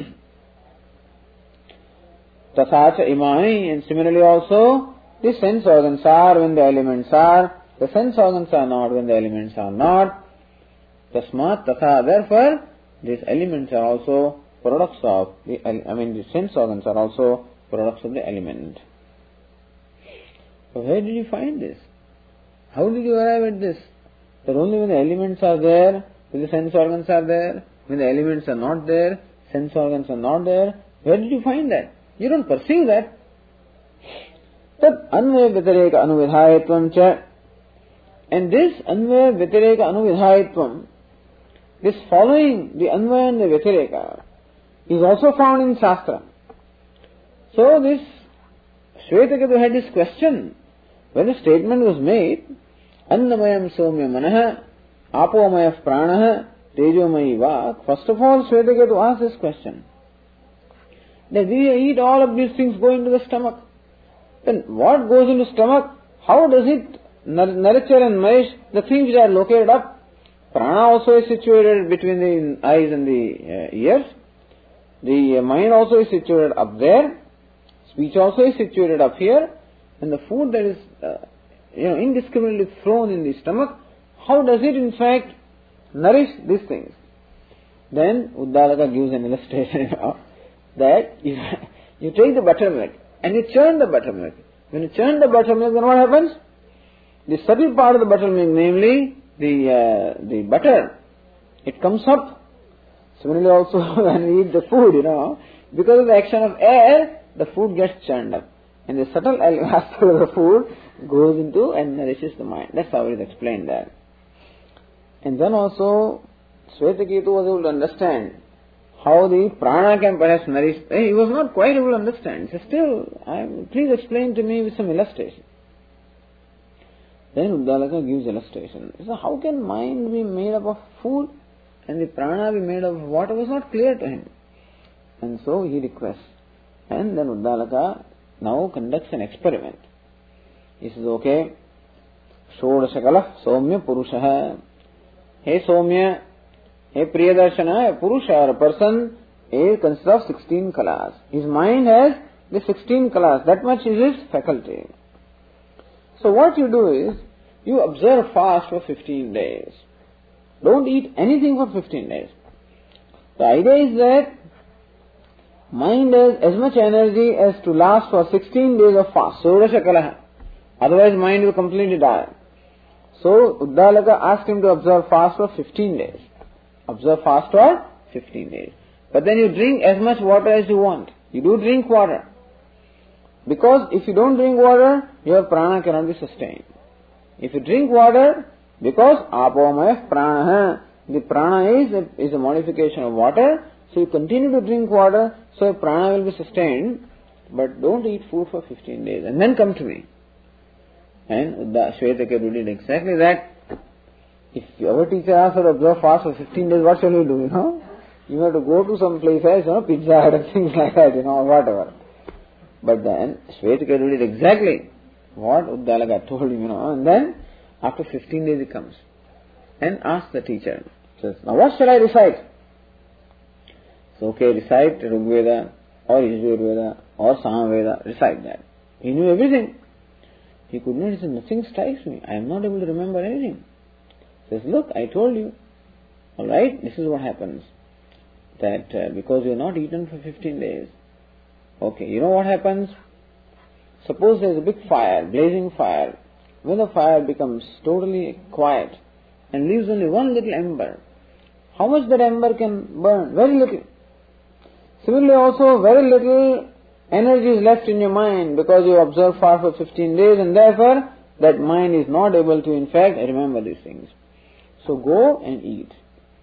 Tathacha imani, and similarly also, the sense organs are when the elements are, the sense organs are not when the elements are not. Tasmat tatha, therefore, these elements are also products of the, I mean the sense organs are also products of the element. So where did you find this? How did you arrive at this? That only when the elements are there, when the sense organs are there, when the elements are not there, sense organs are not there. Where did you find that? You don't perceive that. Tad anvaya vyatireka anuvidhayatvam cha. And this anvaya vyatireka anuvidhayatvam, this following the anvaya and the vyatireka, is also found in Shastra. So this Shvetaketu had this question. When the statement was made, Annamayam somya manaha, Apomaya pranaha, Tejomayi vak. First of all, Shvetaketu asked this question. That we eat all of these things go into the stomach. Then what goes into the stomach? How does it nurture and nourish the things which are located up? Prana also is situated between the eyes and the uh, ears. The uh, mind also is situated up there. Speech also is situated up here. And the food that is uh, you know, indiscriminately thrown in the stomach, how does it in fact nourish these things? Then Uddalaka gives an illustration, you know, that if you take the buttermilk and you churn the buttermilk. When you churn the buttermilk, then what happens? The subtle part of the buttermilk, namely the uh, the butter, it comes up. Similarly also when we eat the food, you know, because of the action of air, the food gets churned up. And the subtle aspect of the food goes into and nourishes the mind. That's how it is explained there. And then also, Shvetaketu was able to understand how the prana can perhaps nourish. He was not quite able to understand. He said, still, I, please explain to me with some illustration. Then Uddalaka gives illustration. He said, how can mind be made up of food and the prana be made up of water? Was not clear to him. And so he requests. And then Uddalaka now conducts an experiment. He says, okay, Shodashakala Somya Purushaha. Hey Somya, hey Priyadarshana, a Purusha or a person, a consists of sixteen kalas. His mind has the sixteen kalas. That much is his faculty. So what you do is, you observe fast for fifteen days. Don't eat anything for fifteen days. The idea is that mind has as much energy as to last for sixteen days of fast. Sodasha kalaha. Otherwise mind will completely die. So Uddalaka asked him to observe fast for fifteen days. Observe fast for fifteen days. But then you drink as much water as you want. You do drink water. Because if you don't drink water, your prana cannot be sustained. If you drink water, because apomaya prana, the prana is a, is a modification of water, so you continue to drink water, so your prana will be sustained, but don't eat food for fifteen days and then come to me. And Shvetaketu did exactly that. If our teacher asks us to observe fast for fifteen days, what shall we do, you know? You have to go to some place else, you know, Pizza Hut and things like that, you know, or whatever. But then Shvetaketu did exactly what Uddalaka told him, you know, and then after fifteen days he comes and asks the teacher, says, now what shall I recite? So okay, recite Rigveda or Yajurveda or Samaveda, recite that. He knew everything. He could not, he said, nothing strikes me. I am not able to remember anything. He says, look, I told you. Alright, this is what happens. That uh, because you are not eaten for fifteen days. Okay, you know what happens? Suppose there is a big fire, blazing fire. When the fire becomes totally quiet and leaves only one little ember, how much that ember can burn? Very little. Similarly also, very little energy is left in your mind because you observe fast for fifteen days and therefore that mind is not able to in fact remember these things. So go and eat.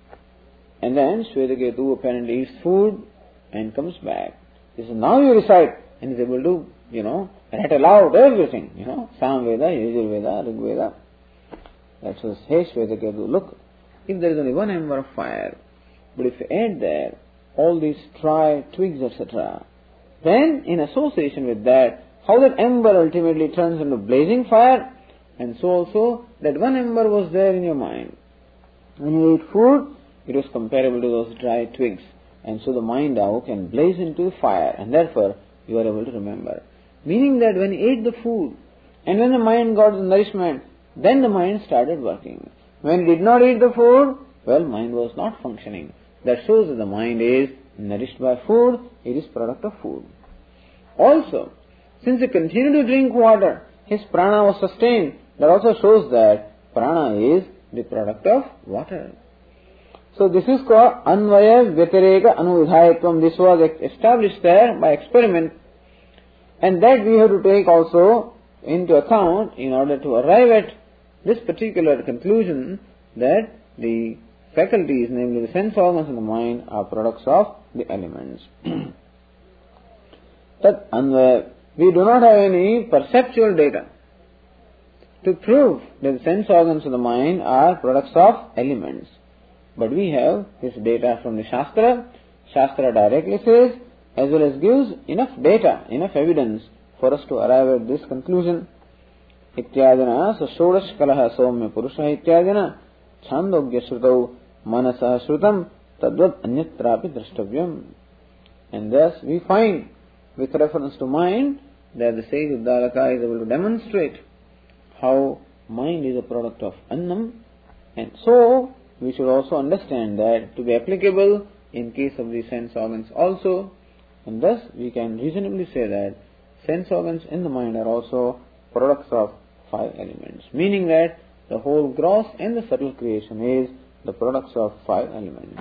And then Shvetaketu apparently eats food and comes back. He says, now you recite, and is able to, you know, rattle out everything, you know, Samveda, Yajurveda, Rigveda. That says, hey Shvetaketu, look, if there is only one ember of fire, but if you add there all these dry twigs, et cetera, then in association with that, how that ember ultimately turns into blazing fire, and so also that one ember was there in your mind. When you eat food, it was comparable to those dry twigs. And so the mind now can blaze into fire, and therefore you are able to remember. Meaning that when you ate the food, and when the mind got the nourishment, then the mind started working. When it did not eat the food, well, mind was not functioning. That shows that the mind is nourished by food, it is product of food. Also, since he continued to drink water, his prana was sustained. That also shows that prana is the product of water. So this is called Anvaya Vyatireka Anuvidhayatvam. This was established there by experiment, and that we have to take also into account in order to arrive at this particular conclusion that the faculties, namely the sense organs of the mind, are products of the elements. That Anvaya, we do not have any perceptual data to prove that the sense organs of the mind are products of elements. But we have this data from the Shastra. Shastra directly says, as well as gives enough data, enough evidence for us to arrive at this conclusion. Ityadina, so Shodash Kalaha Somya Purusha Ityadina, Chandogya Shrutau Manasa Shrutam Tadvat Anyatrapi Drashtavyam. And thus we find, with reference to mind, that the sage Uddalaka is able to demonstrate how mind is a product of Annam. And so, we should also understand that to be applicable in case of the sense organs also. And thus, we can reasonably say that sense organs in the mind are also products of five elements. Meaning that the whole gross and the subtle creation is the products of five elements.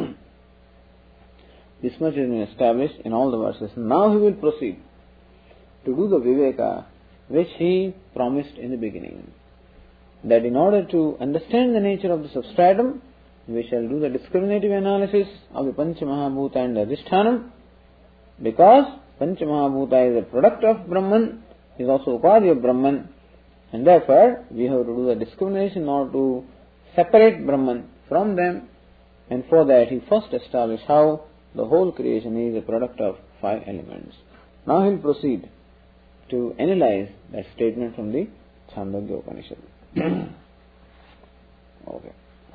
This much has been established in all the verses. Now he will proceed to do the viveka which he promised in the beginning. That in order to understand the nature of the substratum, we shall do the discriminative analysis of the Panchamahabhuta and the Adhishthanam, because Panchamahabhuta is a product of Brahman, is also Upadhi of Brahman, and therefore we have to do the discrimination in order to separate Brahman from them, and for that he first established how the whole creation is a product of five elements. Now he will proceed to analyze that statement from the Chandogya Upanishad. Okay.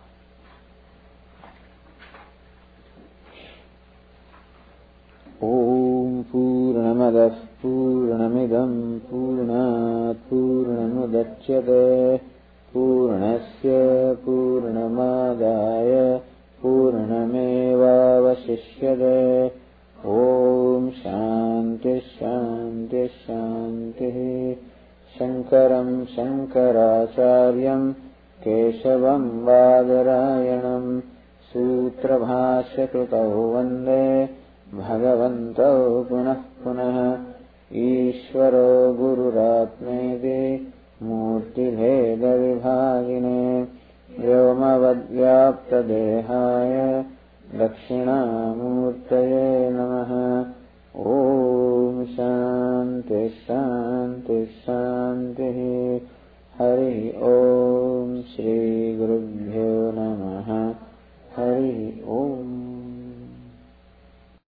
Om Purnamadah Purnamidam Purnat Purnamudachyate Purnasya Purnamadaya Purnamevavasishyate. Om Shanti Shanti Shanti. Shankaram Shankaracharyam Keshavam Vadarayanam Sutrabhashya Krutau Vande Bhagavantau Punah Punah. Ishvaro Gururatmeti Murti Bheda Vibhagine Vyomavad Vyapta Dehaya Dakshina Murta